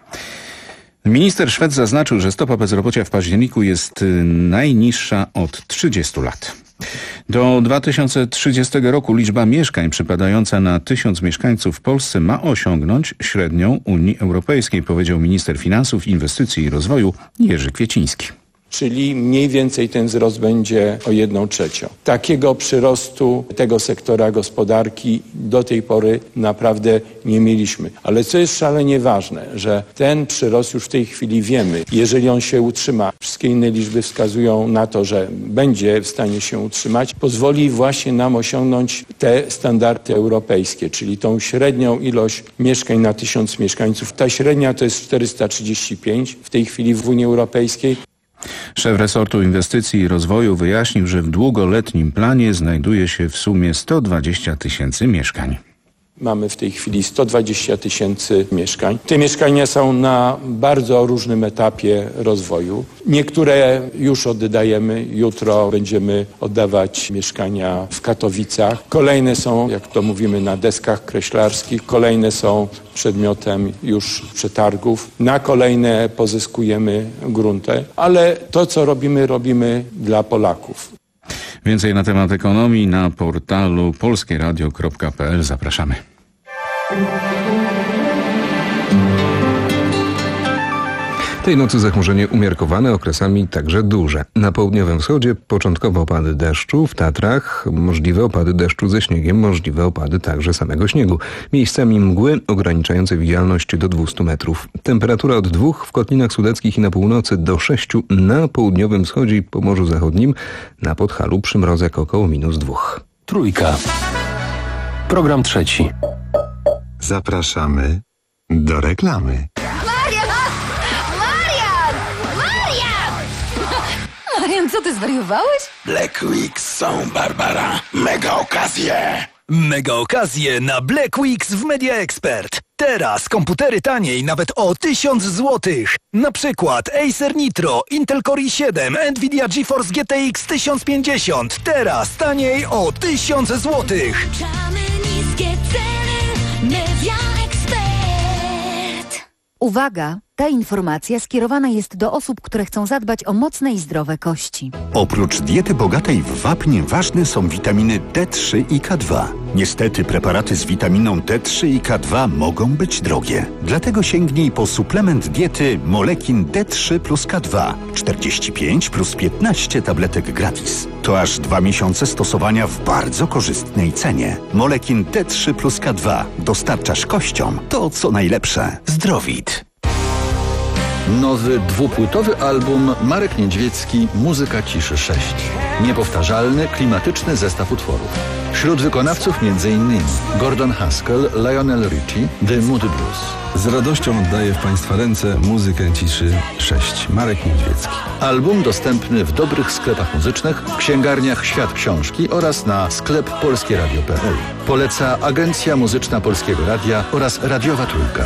Speaker 11: Minister Szwed zaznaczył, że stopa bezrobocia w październiku jest najniższa od trzydziestu lat. Do dwa tysiące trzydziestego roku liczba mieszkań przypadająca na tysiąc mieszkańców w Polsce ma osiągnąć średnią Unii Europejskiej, powiedział minister finansów, inwestycji i rozwoju Jerzy Kwieciński.
Speaker 14: Czyli mniej więcej ten wzrost będzie o jedną trzecią. Takiego przyrostu tego sektora gospodarki do tej pory naprawdę nie mieliśmy. Ale co jest szalenie ważne, że ten przyrost już w tej chwili wiemy. Jeżeli on się utrzyma, wszystkie inne liczby wskazują na to, że będzie w stanie się utrzymać, pozwoli właśnie nam osiągnąć te standardy europejskie, czyli tą średnią ilość mieszkań na tysiąc mieszkańców. Ta średnia to jest czterysta trzydzieści pięć w tej chwili w Unii Europejskiej.
Speaker 11: Szef resortu inwestycji i rozwoju wyjaśnił, że w długoletnim planie znajduje się w sumie sto dwadzieścia tysięcy mieszkań.
Speaker 14: Mamy w tej chwili sto dwadzieścia tysięcy mieszkań. Te mieszkania są na bardzo różnym etapie rozwoju. Niektóre już oddajemy. Jutro będziemy oddawać mieszkania w Katowicach. Kolejne są, jak to mówimy, na deskach kreślarskich. Kolejne są przedmiotem już przetargów. Na kolejne pozyskujemy grunty. Ale to, co robimy, robimy dla Polaków.
Speaker 11: Więcej na temat ekonomii na portalu polskieradio kropka p l. Zapraszamy.
Speaker 3: Tej nocy zachmurzenie umiarkowane, okresami także duże. Na południowym wschodzie początkowe opady deszczu, w Tatrach możliwe opady deszczu ze śniegiem, możliwe opady także samego śniegu. Miejscami mgły ograniczające widzialność do dwieście metrów. Temperatura od dwóch w Kotlinach Sudeckich i na północy do sześciu na południowym wschodzie i Pomorzu Zachodnim. Na Podhalu przymrozek około minus dwóch.
Speaker 15: Trójka. Program trzeci.
Speaker 16: Zapraszamy do reklamy.
Speaker 17: Marian! Marian! Marian! Marian, co ty zwariowałeś?
Speaker 18: Black Weeks są, Barbara. Mega okazje!
Speaker 19: Mega okazje na Black Weeks w Media Expert. Teraz komputery taniej nawet o tysiąc złotych. Na przykład Acer Nitro, Intel Core i siedem, Nvidia GeForce G T X tysiąc pięćdziesiąt. Teraz taniej o tysiąc złotych.
Speaker 17: Niskie ceny Media Expert.
Speaker 20: Uwaga! Ta informacja skierowana jest do osób, które chcą zadbać o mocne i zdrowe kości.
Speaker 23: Oprócz diety bogatej w wapń ważne są witaminy D trzy i K dwa. Niestety preparaty z witaminą D trzy i K dwa mogą być drogie. Dlatego sięgnij po suplement diety Molekin D trzy plus K dwa. czterdzieści pięć plus piętnaście tabletek gratis. To aż dwa miesiące stosowania w bardzo korzystnej cenie. Molekin D trzy plus K dwa. Dostarczasz kościom to, co najlepsze. Zdrowit.
Speaker 28: Nowy dwupłytowy album Marek Niedźwiecki Muzyka ciszy sześć. Niepowtarzalny, klimatyczny zestaw utworów. Wśród wykonawców m.in. Gordon Haskell, Lionel Richie, The Moody Blues.
Speaker 29: Z radością oddaję w Państwa ręce Muzykę ciszy sześć. Marek Niedźwiecki.
Speaker 28: Album dostępny w dobrych sklepach muzycznych, w księgarniach Świat Książki oraz na sklep polskie radio kropka p l. Poleca Agencja Muzyczna Polskiego Radia oraz Radiowa Trójka.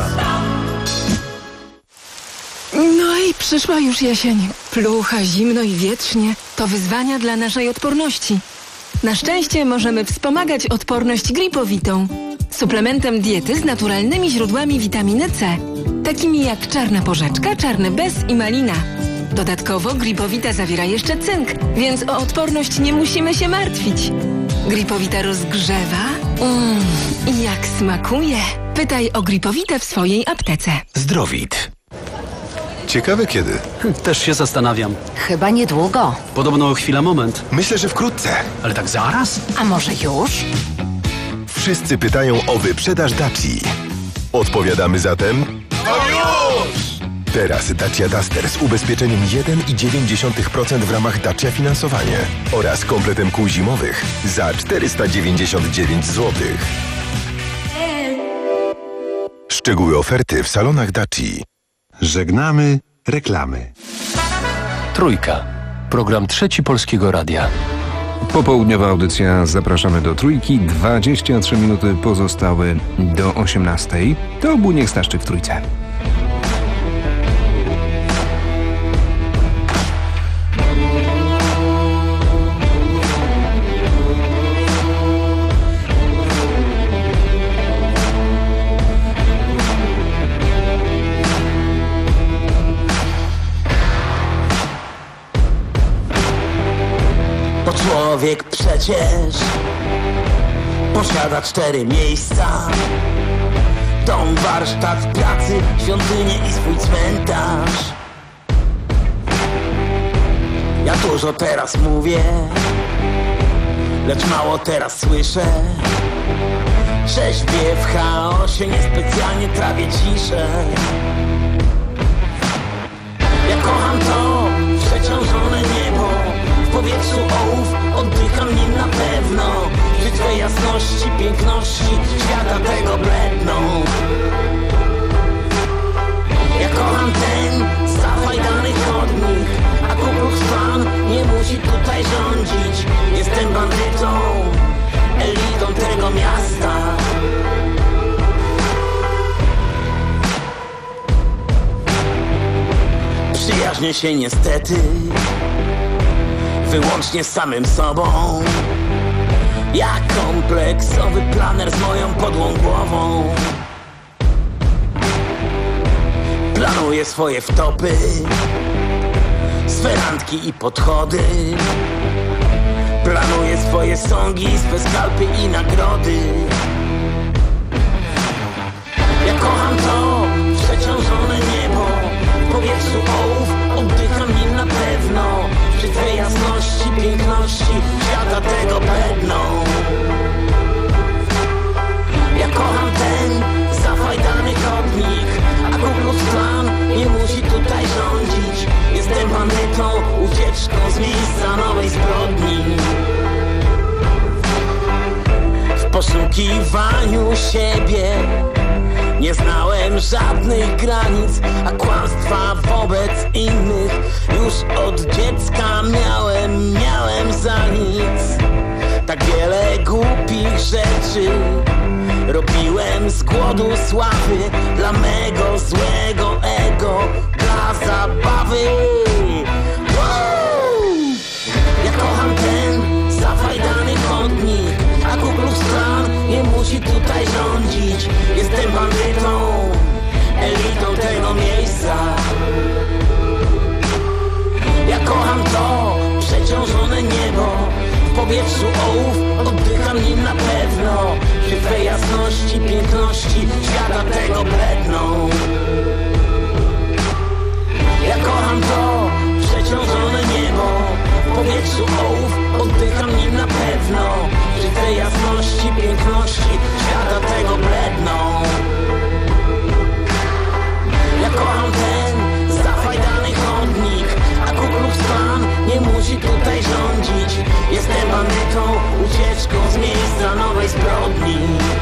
Speaker 30: No i przyszła już jesień. Plucha, zimno i wietrznie. To wyzwania dla naszej odporności. Na szczęście możemy wspomagać odporność gripowitą. Suplementem diety z naturalnymi źródłami witaminy C. Takimi jak czarna porzeczka, czarny bez i malina. Dodatkowo gripowita zawiera jeszcze cynk, więc o odporność nie musimy się martwić. Gripowita rozgrzewa. Mmm, i jak smakuje. Pytaj o gripowitę w swojej aptece.
Speaker 23: Zdrowit.
Speaker 16: Ciekawe kiedy.
Speaker 31: Też się zastanawiam.
Speaker 17: Chyba niedługo.
Speaker 31: Podobno chwila moment.
Speaker 16: Myślę, że wkrótce.
Speaker 31: Ale tak zaraz?
Speaker 17: A może już?
Speaker 16: Wszyscy pytają o wyprzedaż Daci. Odpowiadamy zatem...
Speaker 18: No już!
Speaker 16: Teraz Dacia Duster z ubezpieczeniem jeden i dziewięć dziesiątych procent w ramach Dacia Finansowanie oraz kompletem kół zimowych za czterysta dziewięćdziesiąt dziewięć złotych. Szczegóły oferty w salonach Daci. Żegnamy reklamy.
Speaker 15: Trójka. Program trzeci Polskiego Radia.
Speaker 3: Popołudniowa audycja Zapraszamy do Trójki. dwadzieścia trzy minuty pozostały do osiemnastej. To Buniek Staszczyk w Trójce.
Speaker 18: Człowiek przecież posiada cztery miejsca: dom, warsztat, pracy, świątynię i swój cmentarz. Ja dużo teraz mówię, lecz mało teraz słyszę, że śpię w chaosie, niespecjalnie trawię ciszę. Ja kocham to przeciążone niebo, w powietrzu ołów, oddycham nim na pewno. Brzytwe jasności, piękności świata tego bledną. Ja kocham ten zafajdany chodnik, a Ku Klux Klan nie musi tutaj rządzić. Jestem bandytą, elitą tego miasta. Przyjaźnię się niestety wyłącznie z samym sobą. Jak kompleksowy planer z moją podłą głową. Planuję swoje wtopy, swe randki i podchody. Planuję swoje sągi, swe skalpy i nagrody. Ja kocham to przeciążone niebo, w powietrzu jasności świata tego bedną. Ja kocham ten zafajdany chodnik, a Ku Klux Klan nie musi tutaj rządzić. Jestem bandytą, ucieczką z miejsca nowej zbrodni. W poszukiwaniu siebie nie znałem żadnych granic, a kłamstwa wobec innych już od dziecka miałem, miałem za nic. Tak wiele głupich rzeczy robiłem z głodu sławy, dla mego złego ego, dla zabawy. Wow! Ja kocham ten zafajdany chodnik, a Ku Klux Klan nie musi tutaj rządzić. Jestem bandytą, elitą tego miejsca. Ja kocham to przeciążone niebo, w powietrzu ołów, oddycham nim na pewno. Przy twej jasności, piękności świata tego bledną. Ja kocham to przeciążone niebo, w powietrzu ołów, oddycham nim na pewno. Przy tej jasności, piękności świata tego bledną. Ja kocham ten zafajdany chodnik, a Ku Klux Klan nie musi tutaj rządzić. Jestem bandytą, ucieczką z miejsca nowej zbrodni.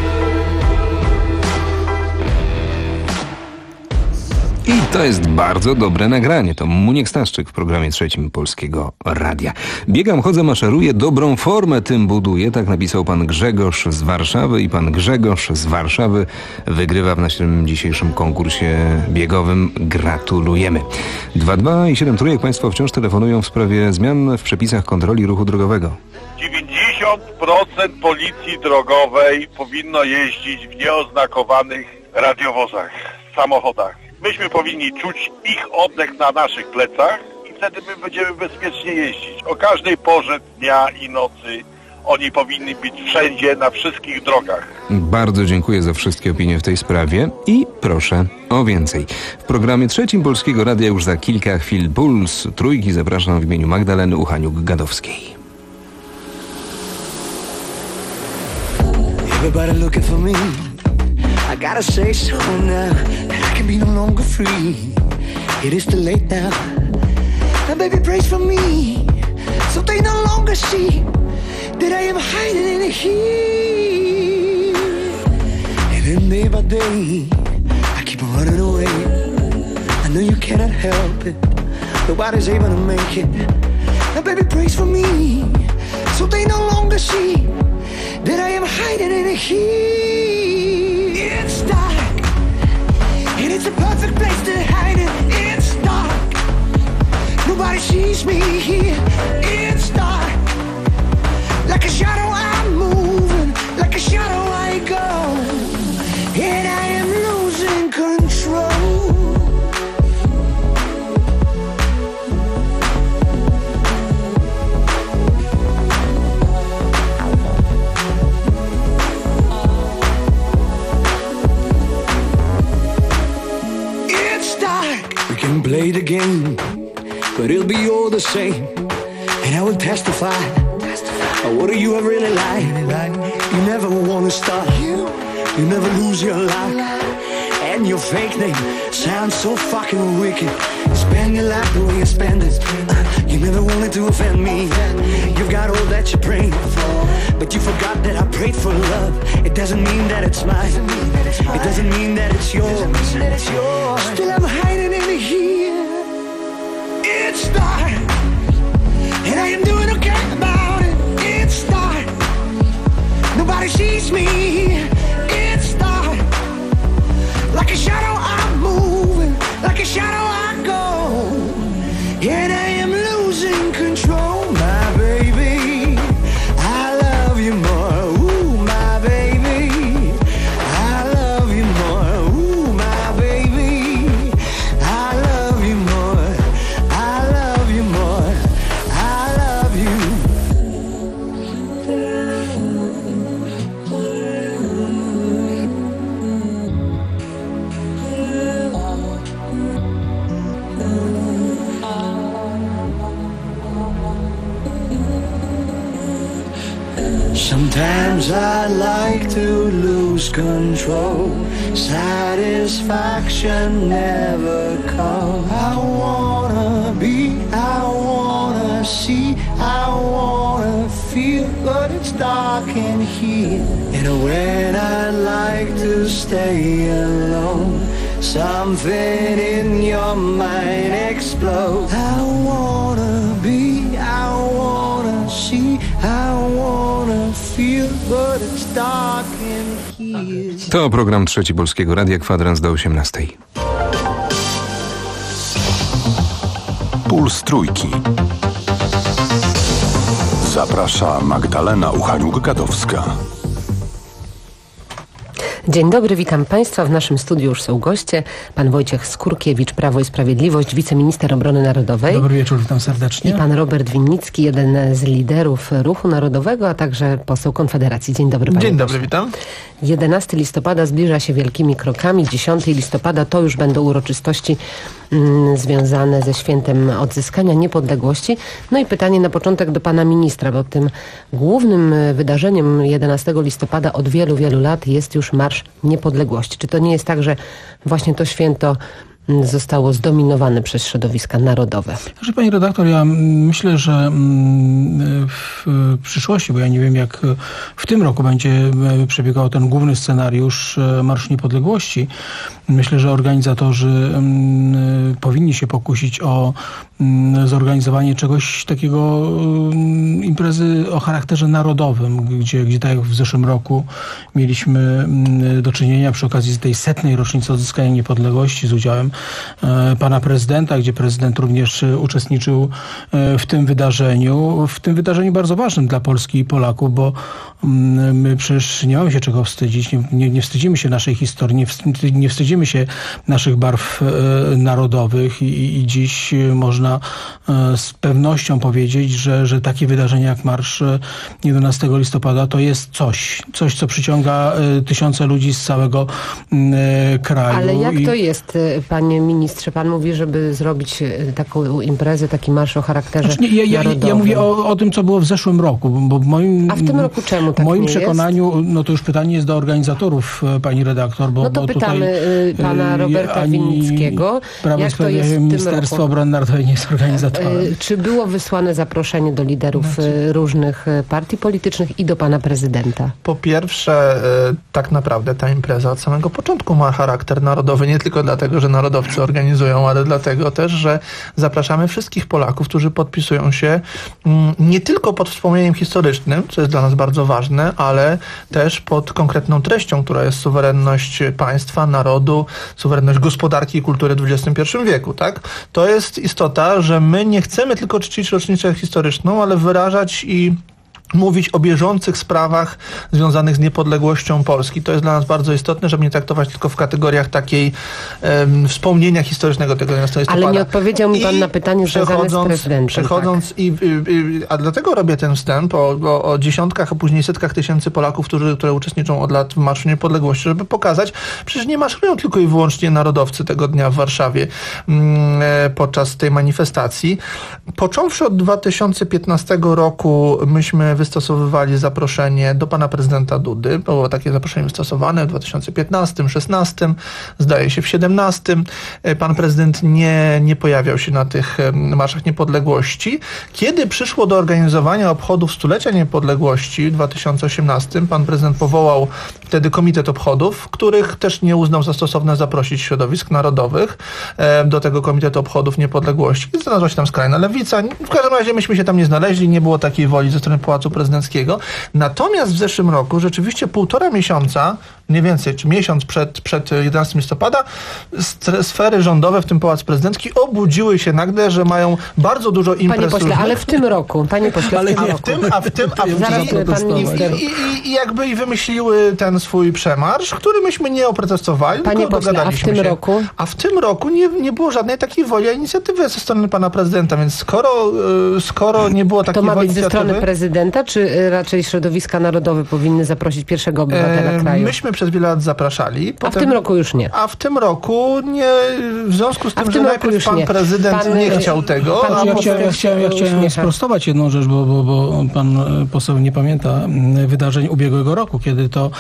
Speaker 3: I to jest bardzo dobre nagranie. To Muniek Staszczyk w programie trzecim Polskiego Radia. Biegam, chodzę, maszeruję, dobrą formę tym buduję. Tak napisał pan Grzegorz z Warszawy i pan Grzegorz z Warszawy wygrywa w naszym dzisiejszym konkursie biegowym. Gratulujemy. dwa dwa i siedem trójek państwo wciąż telefonują w sprawie zmian w przepisach kontroli ruchu drogowego.
Speaker 4: dziewięćdziesiąt procent policji drogowej powinno jeździć w nieoznakowanych radiowozach, samochodach. Myśmy powinni czuć ich oddech na naszych plecach i wtedy my będziemy bezpiecznie jeździć. O każdej porze dnia i nocy oni powinni być wszędzie, na wszystkich drogach.
Speaker 3: Bardzo dziękuję za wszystkie opinie w tej sprawie i proszę o więcej. W programie trzecim Polskiego Radia już za kilka chwil Puls Trójki. Zapraszam w imieniu Magdaleny Uchaniuk-Gadowskiej.
Speaker 5: Everybody looking for me. I gotta say so now that I can be no longer free. It is too late now. Now baby prays for me, so they no longer see that I am hiding in here. And then day by day I keep on running away. I know you cannot help it, nobody's able to make it. Now baby prays for me, so they no longer see that I am hiding in here. It's dark, and it's a perfect place to hide it. It's dark, nobody sees me here. It's dark, like a shadow I'm moving, like a shadow I go, and I am losing control. Play the game, but it'll be all the same. And I will testify, testify. What do you have really like? You never want to stop, you never lose your life. And your fake name sounds so fucking wicked. Spend your life the way you spend it. uh, You never wanted to offend me. You've got all that you prayed for, but you forgot that I prayed for love. It doesn't mean that it's mine, it doesn't mean that it's yours. Still I'm hiding in here. It's dark, and I am doing okay about it. It's dark, nobody sees me. It's dark, like a shadow I'm moving, like a shadow I go, and I am losing control. My baby, I love you more. Ooh, my baby, I love you more. Ooh, my baby, I love you more. I love you more. I love you. Sometimes I like to lose control. Satisfaction never comes. I wanna be, I wanna see, I wanna feel, but it's dark in here. And when I like to stay alone, something in your mind explodes. I wanna be, I wanna see, I wanna feel, but it's dark in here.
Speaker 3: To program Trzeci Polskiego Radia, kwadrans do osiemnastej.
Speaker 23: Puls Trójki. Zaprasza Magdalena Uchaniuk-Gadowska.
Speaker 1: Dzień dobry, witam Państwa. W naszym studiu już są goście. Pan Wojciech Skurkiewicz, Prawo i Sprawiedliwość, wiceminister obrony narodowej.
Speaker 6: Dobry wieczór, witam serdecznie.
Speaker 1: I pan Robert Winnicki, jeden z liderów Ruchu Narodowego, a także poseł Konfederacji. Dzień dobry, panie
Speaker 6: Dzień dobry,
Speaker 1: pośle.
Speaker 6: witam.
Speaker 1: jedenastego listopada zbliża się wielkimi krokami. dziesiątego listopada to już będą uroczystości mm, związane ze świętem odzyskania niepodległości. No i pytanie na początek do pana ministra, bo tym głównym wydarzeniem jedenastego listopada od wielu, wielu lat jest już Marsz Niepodległości. Czy to nie jest tak, że właśnie to święto zostało zdominowane przez środowiska narodowe?
Speaker 6: Proszę pani redaktor, ja myślę, że w przyszłości, bo ja nie wiem, jak w tym roku będzie przebiegał ten główny scenariusz Marszu Niepodległości, myślę, że organizatorzy powinni się pokusić o zorganizowanie czegoś takiego, imprezy o charakterze narodowym, gdzie, gdzie tak jak w zeszłym roku mieliśmy do czynienia przy okazji tej setnej rocznicy odzyskania niepodległości z udziałem pana prezydenta, gdzie prezydent również uczestniczył w tym wydarzeniu. W tym wydarzeniu bardzo ważnym dla Polski i Polaków, bo my przecież nie mamy się czego wstydzić, nie, nie, nie wstydzimy się naszej historii, nie, wstydzimy, nie wstydzimy się naszych barw e, narodowych i, i dziś można e, z pewnością powiedzieć, że, że takie wydarzenia jak Marsz jedenastego listopada to jest coś, coś co przyciąga e, tysiące ludzi z całego e, kraju.
Speaker 1: Ale jak
Speaker 6: I...
Speaker 1: to jest, panie ministrze? Pan mówi, żeby zrobić taką imprezę, taki marsz o charakterze
Speaker 6: znaczy, nie, ja, ja,
Speaker 1: narodowym.
Speaker 6: ja mówię o, o tym, co było w zeszłym roku, bo w moim...
Speaker 1: A w tym roku czemu
Speaker 6: W
Speaker 1: tak
Speaker 6: moim
Speaker 1: nie
Speaker 6: przekonaniu,
Speaker 1: jest?
Speaker 6: no to już pytanie jest do organizatorów, pani redaktor, bo,
Speaker 1: no to
Speaker 6: bo
Speaker 1: pytamy
Speaker 6: tutaj
Speaker 1: pana Roberta
Speaker 6: ani
Speaker 1: Winnickiego,
Speaker 6: Prawo i
Speaker 1: jak to jest w
Speaker 6: Ministerstwo
Speaker 1: tym roku?
Speaker 6: Obrony Narodowej nie jest organizatorem.
Speaker 1: Czy było wysłane zaproszenie do liderów znaczy. różnych partii politycznych i do pana prezydenta?
Speaker 7: Po pierwsze, tak naprawdę ta impreza od samego początku ma charakter narodowy, nie tylko dlatego, że narodowcy organizują, ale dlatego też, że zapraszamy wszystkich Polaków, którzy podpisują się nie tylko pod wspomnieniem historycznym, co jest dla nas bardzo ważne, ale też pod konkretną treścią, która jest suwerenność państwa, narodu, suwerenność gospodarki i kultury w dwudziestym pierwszym wieku, tak? To jest istota, że my nie chcemy tylko czcić rocznicę historyczną, ale wyrażać i mówić o bieżących sprawach związanych z niepodległością Polski. To jest dla nas bardzo istotne, żeby nie traktować tylko w kategoriach takiej um, wspomnienia historycznego tego jedenastego listopada.
Speaker 1: Ale nie odpowiedział mi pan I na pytanie związane z prezydentem.
Speaker 7: Przechodząc tak. i, i, i, a dlatego robię ten wstęp o, o, o dziesiątkach, a później setkach tysięcy Polaków, którzy, które uczestniczą od lat w Marszu Niepodległości, żeby pokazać, przecież nie maszerują tylko i wyłącznie narodowcy tego dnia w Warszawie mm, podczas tej manifestacji. Począwszy od dwa tysiące piętnastego roku myśmy wystosowywali zaproszenie do pana prezydenta Dudy. Było takie zaproszenie wystosowane w dwa tysiące piętnastym, szesnastym, zdaje się w siedemnastym. Pan prezydent nie, nie pojawiał się na tych marszach niepodległości. Kiedy przyszło do organizowania obchodów stulecia niepodległości w dwa tysiące osiemnastym, pan prezydent powołał wtedy komitet obchodów, których też nie uznał za stosowne zaprosić środowisk narodowych do tego komitetu obchodów niepodległości. Znalazła się tam skrajna lewica. W każdym razie myśmy się tam nie znaleźli, nie było takiej woli ze strony Pałacu Prezydenckiego. Natomiast w zeszłym roku, rzeczywiście półtora miesiąca, mniej więcej, czy miesiąc przed, przed jedenastego listopada, sfery rządowe, w tym Pałac Prezydencki, obudziły się nagle, że mają bardzo dużo imprez.
Speaker 1: Panie pośle,
Speaker 7: różnych.
Speaker 1: ale w tym roku, panie pośle,
Speaker 7: ale
Speaker 1: w tym
Speaker 7: nie,
Speaker 1: roku.
Speaker 7: w tym, a w tym, a w
Speaker 1: Zaraz
Speaker 7: i,
Speaker 1: pan minister.
Speaker 7: I, i, I jakby i wymyśliły ten swój przemarsz, który myśmy nie oprotestowali,
Speaker 1: Panie
Speaker 7: tylko
Speaker 1: pośle,
Speaker 7: dogadaliśmy
Speaker 1: a w tym
Speaker 7: się.
Speaker 1: roku?
Speaker 7: A w tym roku nie, nie było żadnej takiej woli, inicjatywy ze strony pana prezydenta, więc skoro, skoro nie było takiej
Speaker 1: woli, to ma
Speaker 7: woli
Speaker 1: być ze strony prezydenta, czy raczej środowiska narodowe powinny zaprosić pierwszego obywatela
Speaker 7: e,
Speaker 1: kraju?
Speaker 7: Myśmy przez wiele lat zapraszali.
Speaker 1: Potem, a w tym roku już nie.
Speaker 7: A w tym roku nie, w związku z tym, że najpierw pan
Speaker 1: nie.
Speaker 7: prezydent
Speaker 1: pan,
Speaker 7: nie chciał tego.
Speaker 6: Pan,
Speaker 7: a
Speaker 6: ja,
Speaker 7: potem
Speaker 6: chciałem, ja chciałem, ja chciałem sprostować jedną rzecz, bo, bo, bo pan poseł nie pamięta wydarzeń ubiegłego roku, kiedy to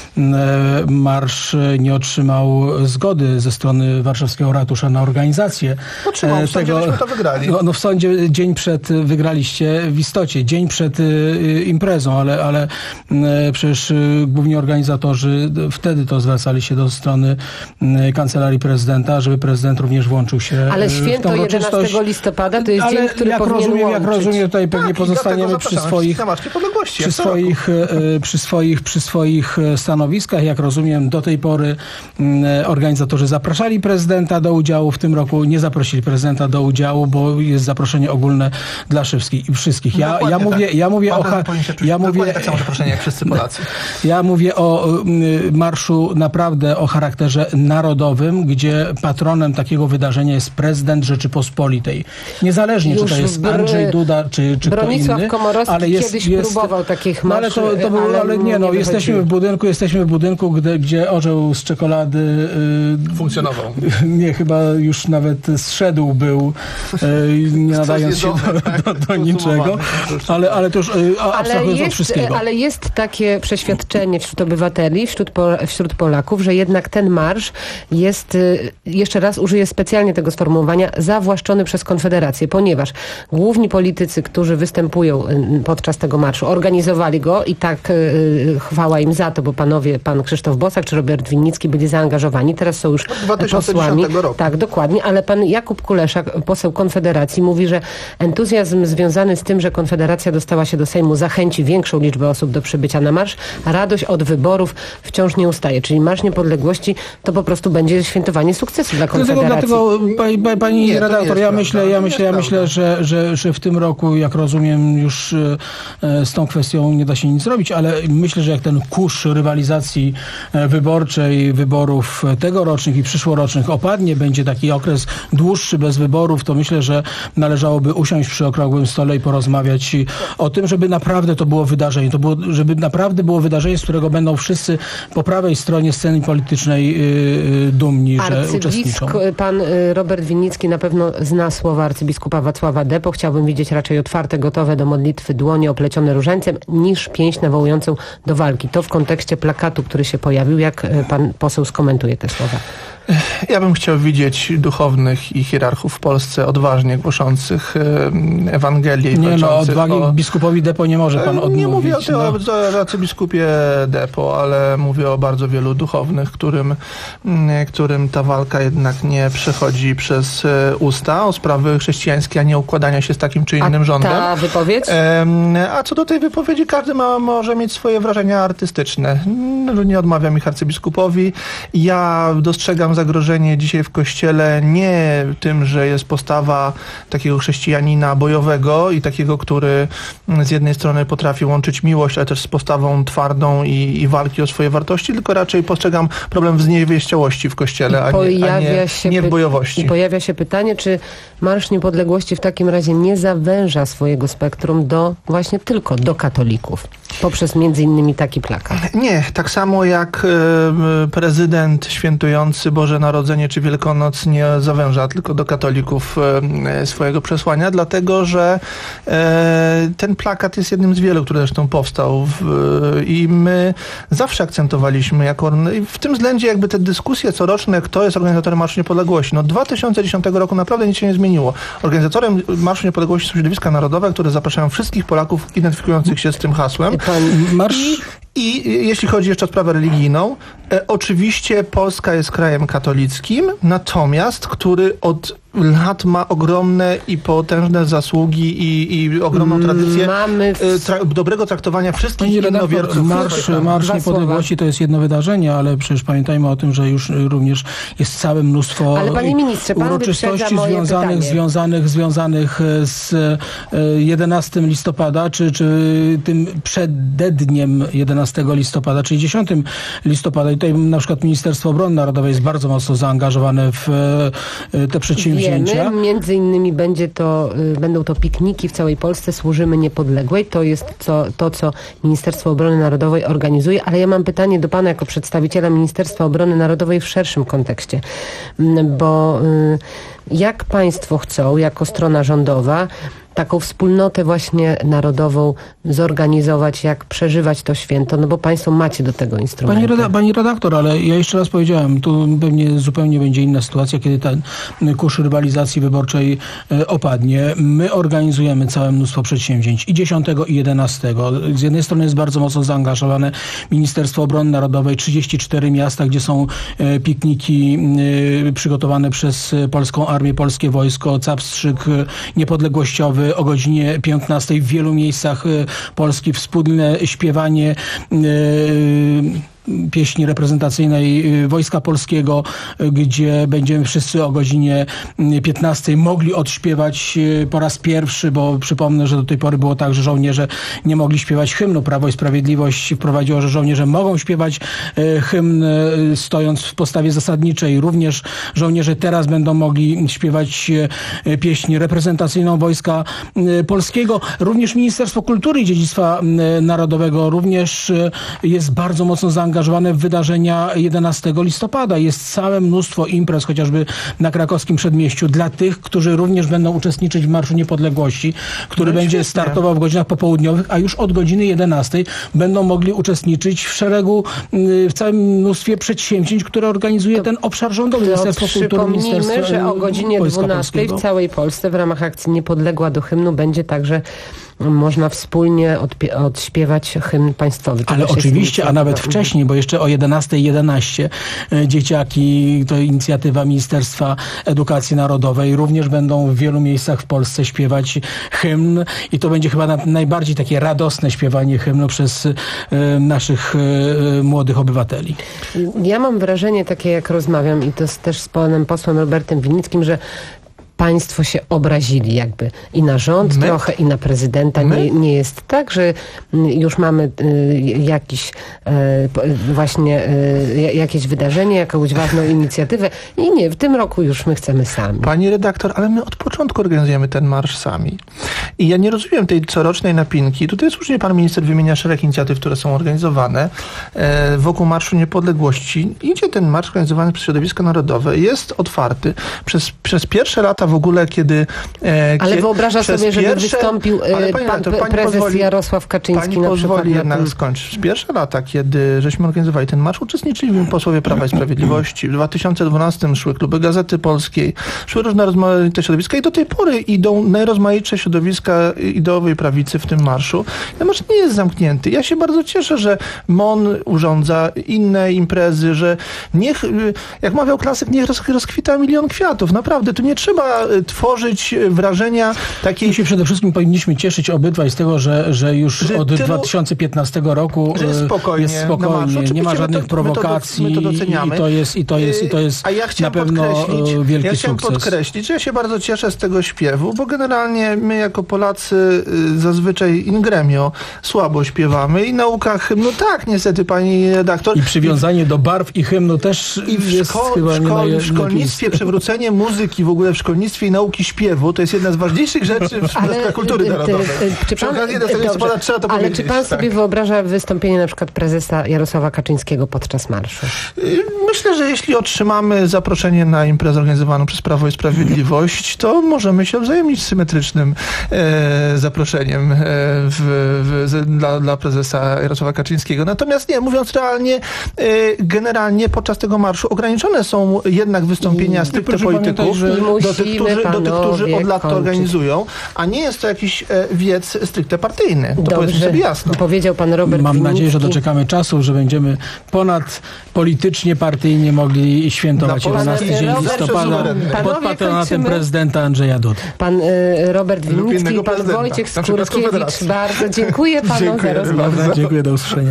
Speaker 6: marsz nie otrzymał zgody ze strony warszawskiego ratusza na organizację
Speaker 7: Otrzymał, w sądzie
Speaker 6: tego.
Speaker 7: to wygrali.
Speaker 6: No, no w sądzie dzień przed wygraliście w istocie, dzień przed y, imprezą, ale, ale y, przecież y, główni organizatorzy wtedy to zwracali się do strony y, Kancelarii Prezydenta, żeby prezydent również włączył się
Speaker 1: Ale
Speaker 6: y,
Speaker 1: święto
Speaker 6: w tą
Speaker 1: jedenastego listopada to jest
Speaker 6: ale
Speaker 1: dzień, który
Speaker 6: jak
Speaker 1: powinien
Speaker 6: rozumiem,
Speaker 1: łączyć.
Speaker 6: Jak rozumiem, tutaj pewnie
Speaker 7: tak,
Speaker 6: pozostaniemy przy swoich, przy swoich, y, przy swoich, przy swoich stanowiskach. Jak rozumiem, do tej pory y, organizatorzy zapraszali prezydenta do udziału, w tym roku nie zaprosili prezydenta do udziału, bo jest zaproszenie ogólne dla wszystkich. wszystkich. Ja, ja mówię, ja mówię o ja mówię,
Speaker 7: tak samo zaproszenie jak wszyscy Polacy.
Speaker 6: Ja mówię o y, marszu naprawdę o charakterze narodowym, gdzie patronem takiego wydarzenia jest prezydent Rzeczypospolitej. Niezależnie,
Speaker 1: Już
Speaker 6: czy to jest Andrzej Duda, czy, czy kto
Speaker 1: Bronisław
Speaker 6: inny.
Speaker 1: Komorowski
Speaker 6: ale jest,
Speaker 1: kiedyś
Speaker 6: jest,
Speaker 1: próbował takich
Speaker 6: no,
Speaker 1: marszy,
Speaker 6: ale to, to był, ale, ale nie, no,
Speaker 1: nie
Speaker 6: jesteśmy w budynku, jesteśmy w budynku, gdzie, gdzie orzeł z czekolady y,
Speaker 7: funkcjonował.
Speaker 6: Nie, chyba już nawet zszedł był, y, nie nadając się do, do, do niczego, ale, ale to już y, abstrahując od wszystkiego.
Speaker 1: Ale jest takie przeświadczenie wśród obywateli, wśród, po, wśród Polaków, że jednak ten marsz jest, y, jeszcze raz użyję specjalnie tego sformułowania, zawłaszczony przez Konfederację, ponieważ główni politycy, którzy występują y, podczas tego marszu, organizowali go i tak y, chwała im za to, bo panowie, pan Krzysztof Bosak czy Robert Winnicki byli zaangażowani, teraz są już
Speaker 7: dwa tysiące dziesiątego
Speaker 1: posłami.
Speaker 7: roku.
Speaker 1: Tak, dokładnie, ale pan Jakub Kuleszak, poseł Konfederacji, mówi, że entuzjazm związany z tym, że Konfederacja dostała się do Sejmu, zachęci większą liczbę osób do przybycia na marsz, a radość od wyborów wciąż nie ustaje. Czyli Marsz Niepodległości to po prostu będzie świętowanie sukcesu dla Konfederacji.
Speaker 6: Dlatego, dlatego pani, pani
Speaker 7: nie,
Speaker 6: redaktor, ja
Speaker 7: prawda.
Speaker 6: myślę, ja myślę, ja myślę, że, że, że w tym roku, jak rozumiem, już z tą kwestią nie da się nic zrobić, ale myślę, że jak ten kurz rywalizacji wyborczej, wyborów tegorocznych i przyszłorocznych opadnie, będzie taki okres dłuższy bez wyborów, to myślę, że należałoby usiąść przy okrągłym stole i porozmawiać o tym, żeby naprawdę to było wydarzenie, to było, żeby naprawdę było wydarzenie, z którego będą wszyscy po prawej stronie sceny politycznej yy, dumni, że uczestniczą.
Speaker 1: Pan Robert Winnicki na pewno zna słowa arcybiskupa Wacława Depo. Chciałbym widzieć raczej otwarte, gotowe do modlitwy dłonie oplecione różańcem, niż pięść nawołującą do walki. To w kontekście plakatu, który się pojawił. Jak pan poseł skomentuje te słowa?
Speaker 7: Ja bym chciał widzieć duchownych i hierarchów w Polsce odważnie głoszących Ewangelię i
Speaker 6: Nie no, odwagi
Speaker 7: o...
Speaker 6: biskupowi Depo nie może pan odmówić.
Speaker 7: Nie mówię o, tym,
Speaker 6: no.
Speaker 7: o arcybiskupie Depo, ale mówię o bardzo wielu duchownych, którym, którym ta walka jednak nie przechodzi przez usta o sprawy chrześcijańskie, a nie układania się z takim czy innym
Speaker 1: a
Speaker 7: rządem.
Speaker 1: ta wypowiedź?
Speaker 7: A co do tej wypowiedzi, każdy ma, może mieć swoje wrażenia artystyczne. Nie odmawiam ich arcybiskupowi. Ja dostrzegam zagrożenie dzisiaj w Kościele nie tym, że jest postawa takiego chrześcijanina bojowego i takiego, który z jednej strony potrafi łączyć miłość, ale też z postawą twardą i, i walki o swoje wartości, tylko raczej postrzegam problem w zniewieściałości w Kościele, a nie, a nie, nie w bojowości.
Speaker 1: I pojawia się pytanie, czy Marsz Niepodległości w takim razie nie zawęża swojego spektrum do właśnie tylko do katolików, poprzez między innymi taki plakat.
Speaker 7: Nie, tak samo jak e, prezydent świętujący Boże Narodzenie czy Wielkonoc nie zawęża tylko do katolików e, swojego przesłania, dlatego że e, ten plakat jest jednym z wielu, który zresztą powstał w, e, i my zawsze akcentowaliśmy jako, w tym względzie jakby te dyskusje coroczne, kto jest organizatorem Marszu Niepodległości. No dwa tysiące dziesiątego roku naprawdę nic się nie zmieniło. Organizatorem Marszu Niepodległości są środowiska narodowe, które zapraszają wszystkich Polaków identyfikujących się z tym hasłem.
Speaker 6: Marsz...
Speaker 7: I, I jeśli chodzi jeszcze o sprawę religijną, e, oczywiście Polska jest krajem katolickim, natomiast który od lat ma ogromne i potężne zasługi i, i ogromną tradycję
Speaker 1: Mamy w...
Speaker 7: tra- dobrego traktowania wszystkich innowierców.
Speaker 6: Marsz, Marsz Niepodległości to jest jedno wydarzenie, ale przecież pamiętajmy o tym, że już również jest całe mnóstwo
Speaker 1: ale panie ministrze, pan
Speaker 6: uroczystości związanych, związanych, związanych z jedenastego listopada, czy, czy tym przededniem jedenastego listopada, czyli dziesiątego listopada. I tutaj na przykład Ministerstwo Obrony Narodowej jest bardzo mocno zaangażowane w te przedsięwzięcia. przedsięwzięcia.
Speaker 1: Wiemy, między innymi będzie to, y, będą to pikniki w całej Polsce, służymy niepodległej. To jest co, to, co Ministerstwo Obrony Narodowej organizuje, ale ja mam pytanie do pana jako przedstawiciela Ministerstwa Obrony Narodowej w szerszym kontekście, bo y, jak państwo chcą, jako strona rządowa, taką wspólnotę właśnie narodową zorganizować, jak przeżywać to święto, no bo państwo macie do tego instrumenty.
Speaker 6: Pani, reda, pani redaktor, ale ja jeszcze raz powiedziałem, tu pewnie zupełnie będzie inna sytuacja, kiedy ten kurz rywalizacji wyborczej e, opadnie. My organizujemy całe mnóstwo przedsięwzięć i dziesiątego i jedenastego. Z jednej strony jest bardzo mocno zaangażowane Ministerstwo Obrony Narodowej, trzydzieści cztery miasta, gdzie są e, pikniki e, przygotowane przez Polską Armię, Polskie Wojsko, Capstrzyk e, niepodległościowy, o godzinie piętnastej w wielu miejscach Polski wspólne śpiewanie pieśni reprezentacyjnej Wojska Polskiego, gdzie będziemy wszyscy o godzinie piętnastej mogli odśpiewać po raz pierwszy, bo przypomnę, że do tej pory było tak, że żołnierze nie mogli śpiewać hymnu. Prawo i Sprawiedliwość wprowadziło, że żołnierze mogą śpiewać hymn stojąc w postawie zasadniczej. Również żołnierze teraz będą mogli śpiewać pieśń reprezentacyjną Wojska Polskiego. Również Ministerstwo Kultury i Dziedzictwa Narodowego również jest bardzo mocno zaangażowane w wydarzenia jedenastego listopada. Jest całe mnóstwo imprez, chociażby na krakowskim Przedmieściu, dla tych, którzy również będą uczestniczyć w Marszu Niepodległości, który no będzie świetnie. startował w godzinach popołudniowych, a już od godziny jedenastej będą mogli uczestniczyć w szeregu, w całym mnóstwie przedsięwzięć, które organizuje to, ten obszar rządowy. Ministerstwo Kultury, Ministerstwo
Speaker 1: że o godzinie dwunastej w całej Polsce w ramach akcji Niepodległa do hymnu będzie także można wspólnie odpie- odśpiewać hymn państwowy. To
Speaker 6: Ale oczywiście, a nawet wcześniej, bo jeszcze o jedenastej jedenaście dzieciaki, to inicjatywa Ministerstwa Edukacji Narodowej, również będą w wielu miejscach w Polsce śpiewać hymn i to będzie chyba na, najbardziej takie radosne śpiewanie hymnu przez y, naszych y, młodych obywateli.
Speaker 1: Ja mam wrażenie takie, jak rozmawiam i to z, też z panem posłem Robertem Winnickim, że państwo się obrazili jakby i na rząd My? trochę, i na prezydenta. Nie, nie jest tak, że już mamy y, jakiś y, właśnie y, jakieś wydarzenie, jakąś ważną inicjatywę i nie, w tym roku już my chcemy sami.
Speaker 7: Pani redaktor, ale my od początku organizujemy ten marsz sami. I ja nie rozumiem tej corocznej napinki. Tutaj słusznie pan minister wymienia szereg inicjatyw, które są organizowane e, wokół Marszu Niepodległości. Idzie ten marsz organizowany przez środowisko narodowe. Jest otwarty. Przez, przez pierwsze lata w ogóle, kiedy... E,
Speaker 1: ale
Speaker 7: kiedy,
Speaker 1: wyobraża sobie, żeby pierwsze, wystąpił e, pan, pan, pani prezes pozwoli, Jarosław Kaczyński
Speaker 7: pani
Speaker 1: na
Speaker 7: pozwoli
Speaker 1: przykład.
Speaker 7: jednak
Speaker 1: Na...
Speaker 7: skończyć. W pierwsze lata, kiedy żeśmy organizowali ten marsz, uczestniczyli w nim posłowie Prawa i Sprawiedliwości. W dwa tysiące dwunastym szły kluby Gazety Polskiej, szły różne rozmaite środowiska i do tej pory idą najrozmaitsze środowiska ideowej prawicy w tym marszu. Ten marsz nie jest zamknięty. Ja się bardzo cieszę, że M O N urządza inne imprezy, że niech, jak mawiał klasyk, niech rozkwita milion kwiatów. Naprawdę, tu nie trzeba tworzyć wrażenia takiej...
Speaker 6: My się przede wszystkim powinniśmy cieszyć obydwaj z tego, że, że już że od tylu... dwa tysiące piętnastego roku
Speaker 7: jest spokojnie.
Speaker 6: Jest spokojnie. Nie ma żadnych my to, prowokacji my to, my to doceniamy. I to jest, i to jest, i to jest
Speaker 7: A ja
Speaker 6: na pewno wielki
Speaker 7: ja chciałem
Speaker 6: sukces.
Speaker 7: podkreślić, że ja się bardzo cieszę z tego śpiewu, bo generalnie my jako Polacy zazwyczaj in gremio słabo śpiewamy i nauka hymnu, tak niestety pani redaktor.
Speaker 6: I przywiązanie do barw i hymnu też
Speaker 7: I w,
Speaker 6: jest
Speaker 7: szko-
Speaker 6: chyba
Speaker 7: w, szko- w szkolnictwie przywrócenie muzyki w ogóle w szkolnictwie i nauki śpiewu to jest jedna z ważniejszych rzeczy w ale, kultury narodowej.
Speaker 1: Czy pan, dobrze, trzeba to ale czy pan tak. sobie wyobraża wystąpienie na przykład prezesa Jarosława Kaczyńskiego podczas marszu?
Speaker 7: Myślę, że jeśli otrzymamy zaproszenie na imprezę organizowaną przez Prawo i Sprawiedliwość, to możemy się wzajemnić symetrycznym e, zaproszeniem e, w, w, dla, dla prezesa Jarosława Kaczyńskiego. Natomiast nie, mówiąc realnie, e, generalnie podczas tego marszu ograniczone są jednak wystąpienia stricte polityków do tych, którzy, do tych, którzy od lat to organizują, a nie jest to jakiś e, wiec stricte partyjny. To
Speaker 1: Dobrze,
Speaker 7: powiedzmy sobie jasno.
Speaker 1: Powiedział pan Robert
Speaker 6: Mam
Speaker 1: Winnicki.
Speaker 6: nadzieję, że doczekamy czasu, że będziemy ponad politycznie, partyjnie mogli świętować jedenastego dzień listopada pod patronatem prezydenta Andrzeja Dudy.
Speaker 1: Pan y, Robert Winnicki i pan prezydenta. Wojciech Skurkiewicz. Bardzo dziękuję panu dziękuję za rozmowę.
Speaker 6: Dziękuję, do usłyszenia.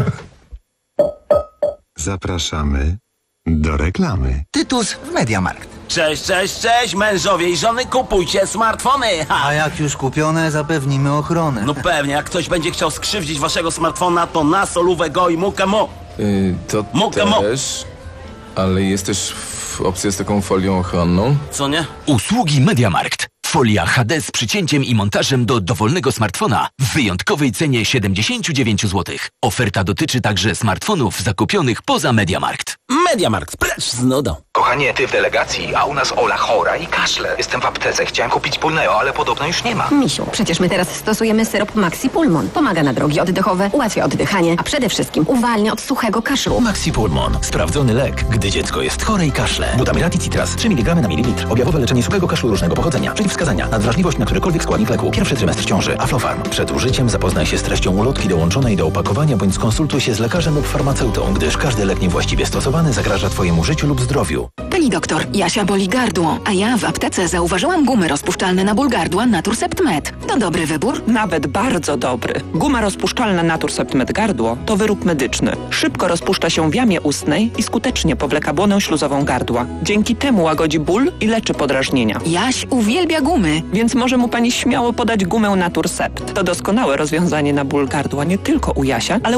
Speaker 23: Zapraszamy do reklamy.
Speaker 2: Tytus w MediaMarkt.
Speaker 18: Cześć, cześć, cześć, mężowie i żony, kupujcie smartfony! Ha.
Speaker 2: A jak już kupione, zapewnimy ochronę.
Speaker 18: No pewnie, jak ktoś będzie chciał skrzywdzić waszego smartfona, to na solówę go i mukę mu.
Speaker 8: Yy, to
Speaker 18: mukę
Speaker 8: też, ale jest też w opcję z taką folią ochronną.
Speaker 31: Co nie?
Speaker 9: Usługi MediaMarkt. Folia H D z przycięciem i montażem do dowolnego smartfona w wyjątkowej cenie siedemdziesiąt dziewięć złotych. Oferta dotyczy także smartfonów zakupionych poza MediaMarkt.
Speaker 31: MediaMarkt, precz z nudą.
Speaker 10: Kochanie, ty w delegacji, a u nas Ola chora i kaszle. Jestem w aptece, chciałem kupić Pulneo, ale podobno już nie ma.
Speaker 12: Misiu, przecież my teraz stosujemy syrop Maxi Pulmon. Pomaga na drogi oddechowe, ułatwia oddychanie, a przede wszystkim uwalnia od suchego kaszlu.
Speaker 9: Maxi Pulmon. Sprawdzony lek, gdy dziecko jest chore i kaszle. Butamirati Citras trzy miligramy na mililitr. Objawowe leczenie suchego kaszlu różnego pochodzenia. Przeciwwskazania. Nadwrażliwość na którykolwiek składnik leku. Pierwszy trymestr ciąży. Aflofarm. Przed użyciem zapoznaj się z treścią ulotki dołączonej do opakowania bądź skonsultuj się z lekarzem lub farmaceutą, gdyż każdy lek niewłaściwie stosowany zagraża Twojemu życiu lub zdrowiu.
Speaker 30: Pani doktor, Jasia boli gardło, a ja w aptece zauważyłam gumy rozpuszczalne na ból gardła Naturcept Med. To dobry wybór?
Speaker 13: Nawet bardzo dobry. Guma rozpuszczalna Naturcept Med gardło to wyrób medyczny. Szybko rozpuszcza się w jamie ustnej i skutecznie powleka błonę śluzową gardła. Dzięki temu łagodzi ból i leczy podrażnienia.
Speaker 30: Jaś uwielbia gumy.
Speaker 13: Więc może mu pani śmiało podać gumę Naturcept. To doskonałe rozwiązanie na ból gardła nie tylko u Jasia, ale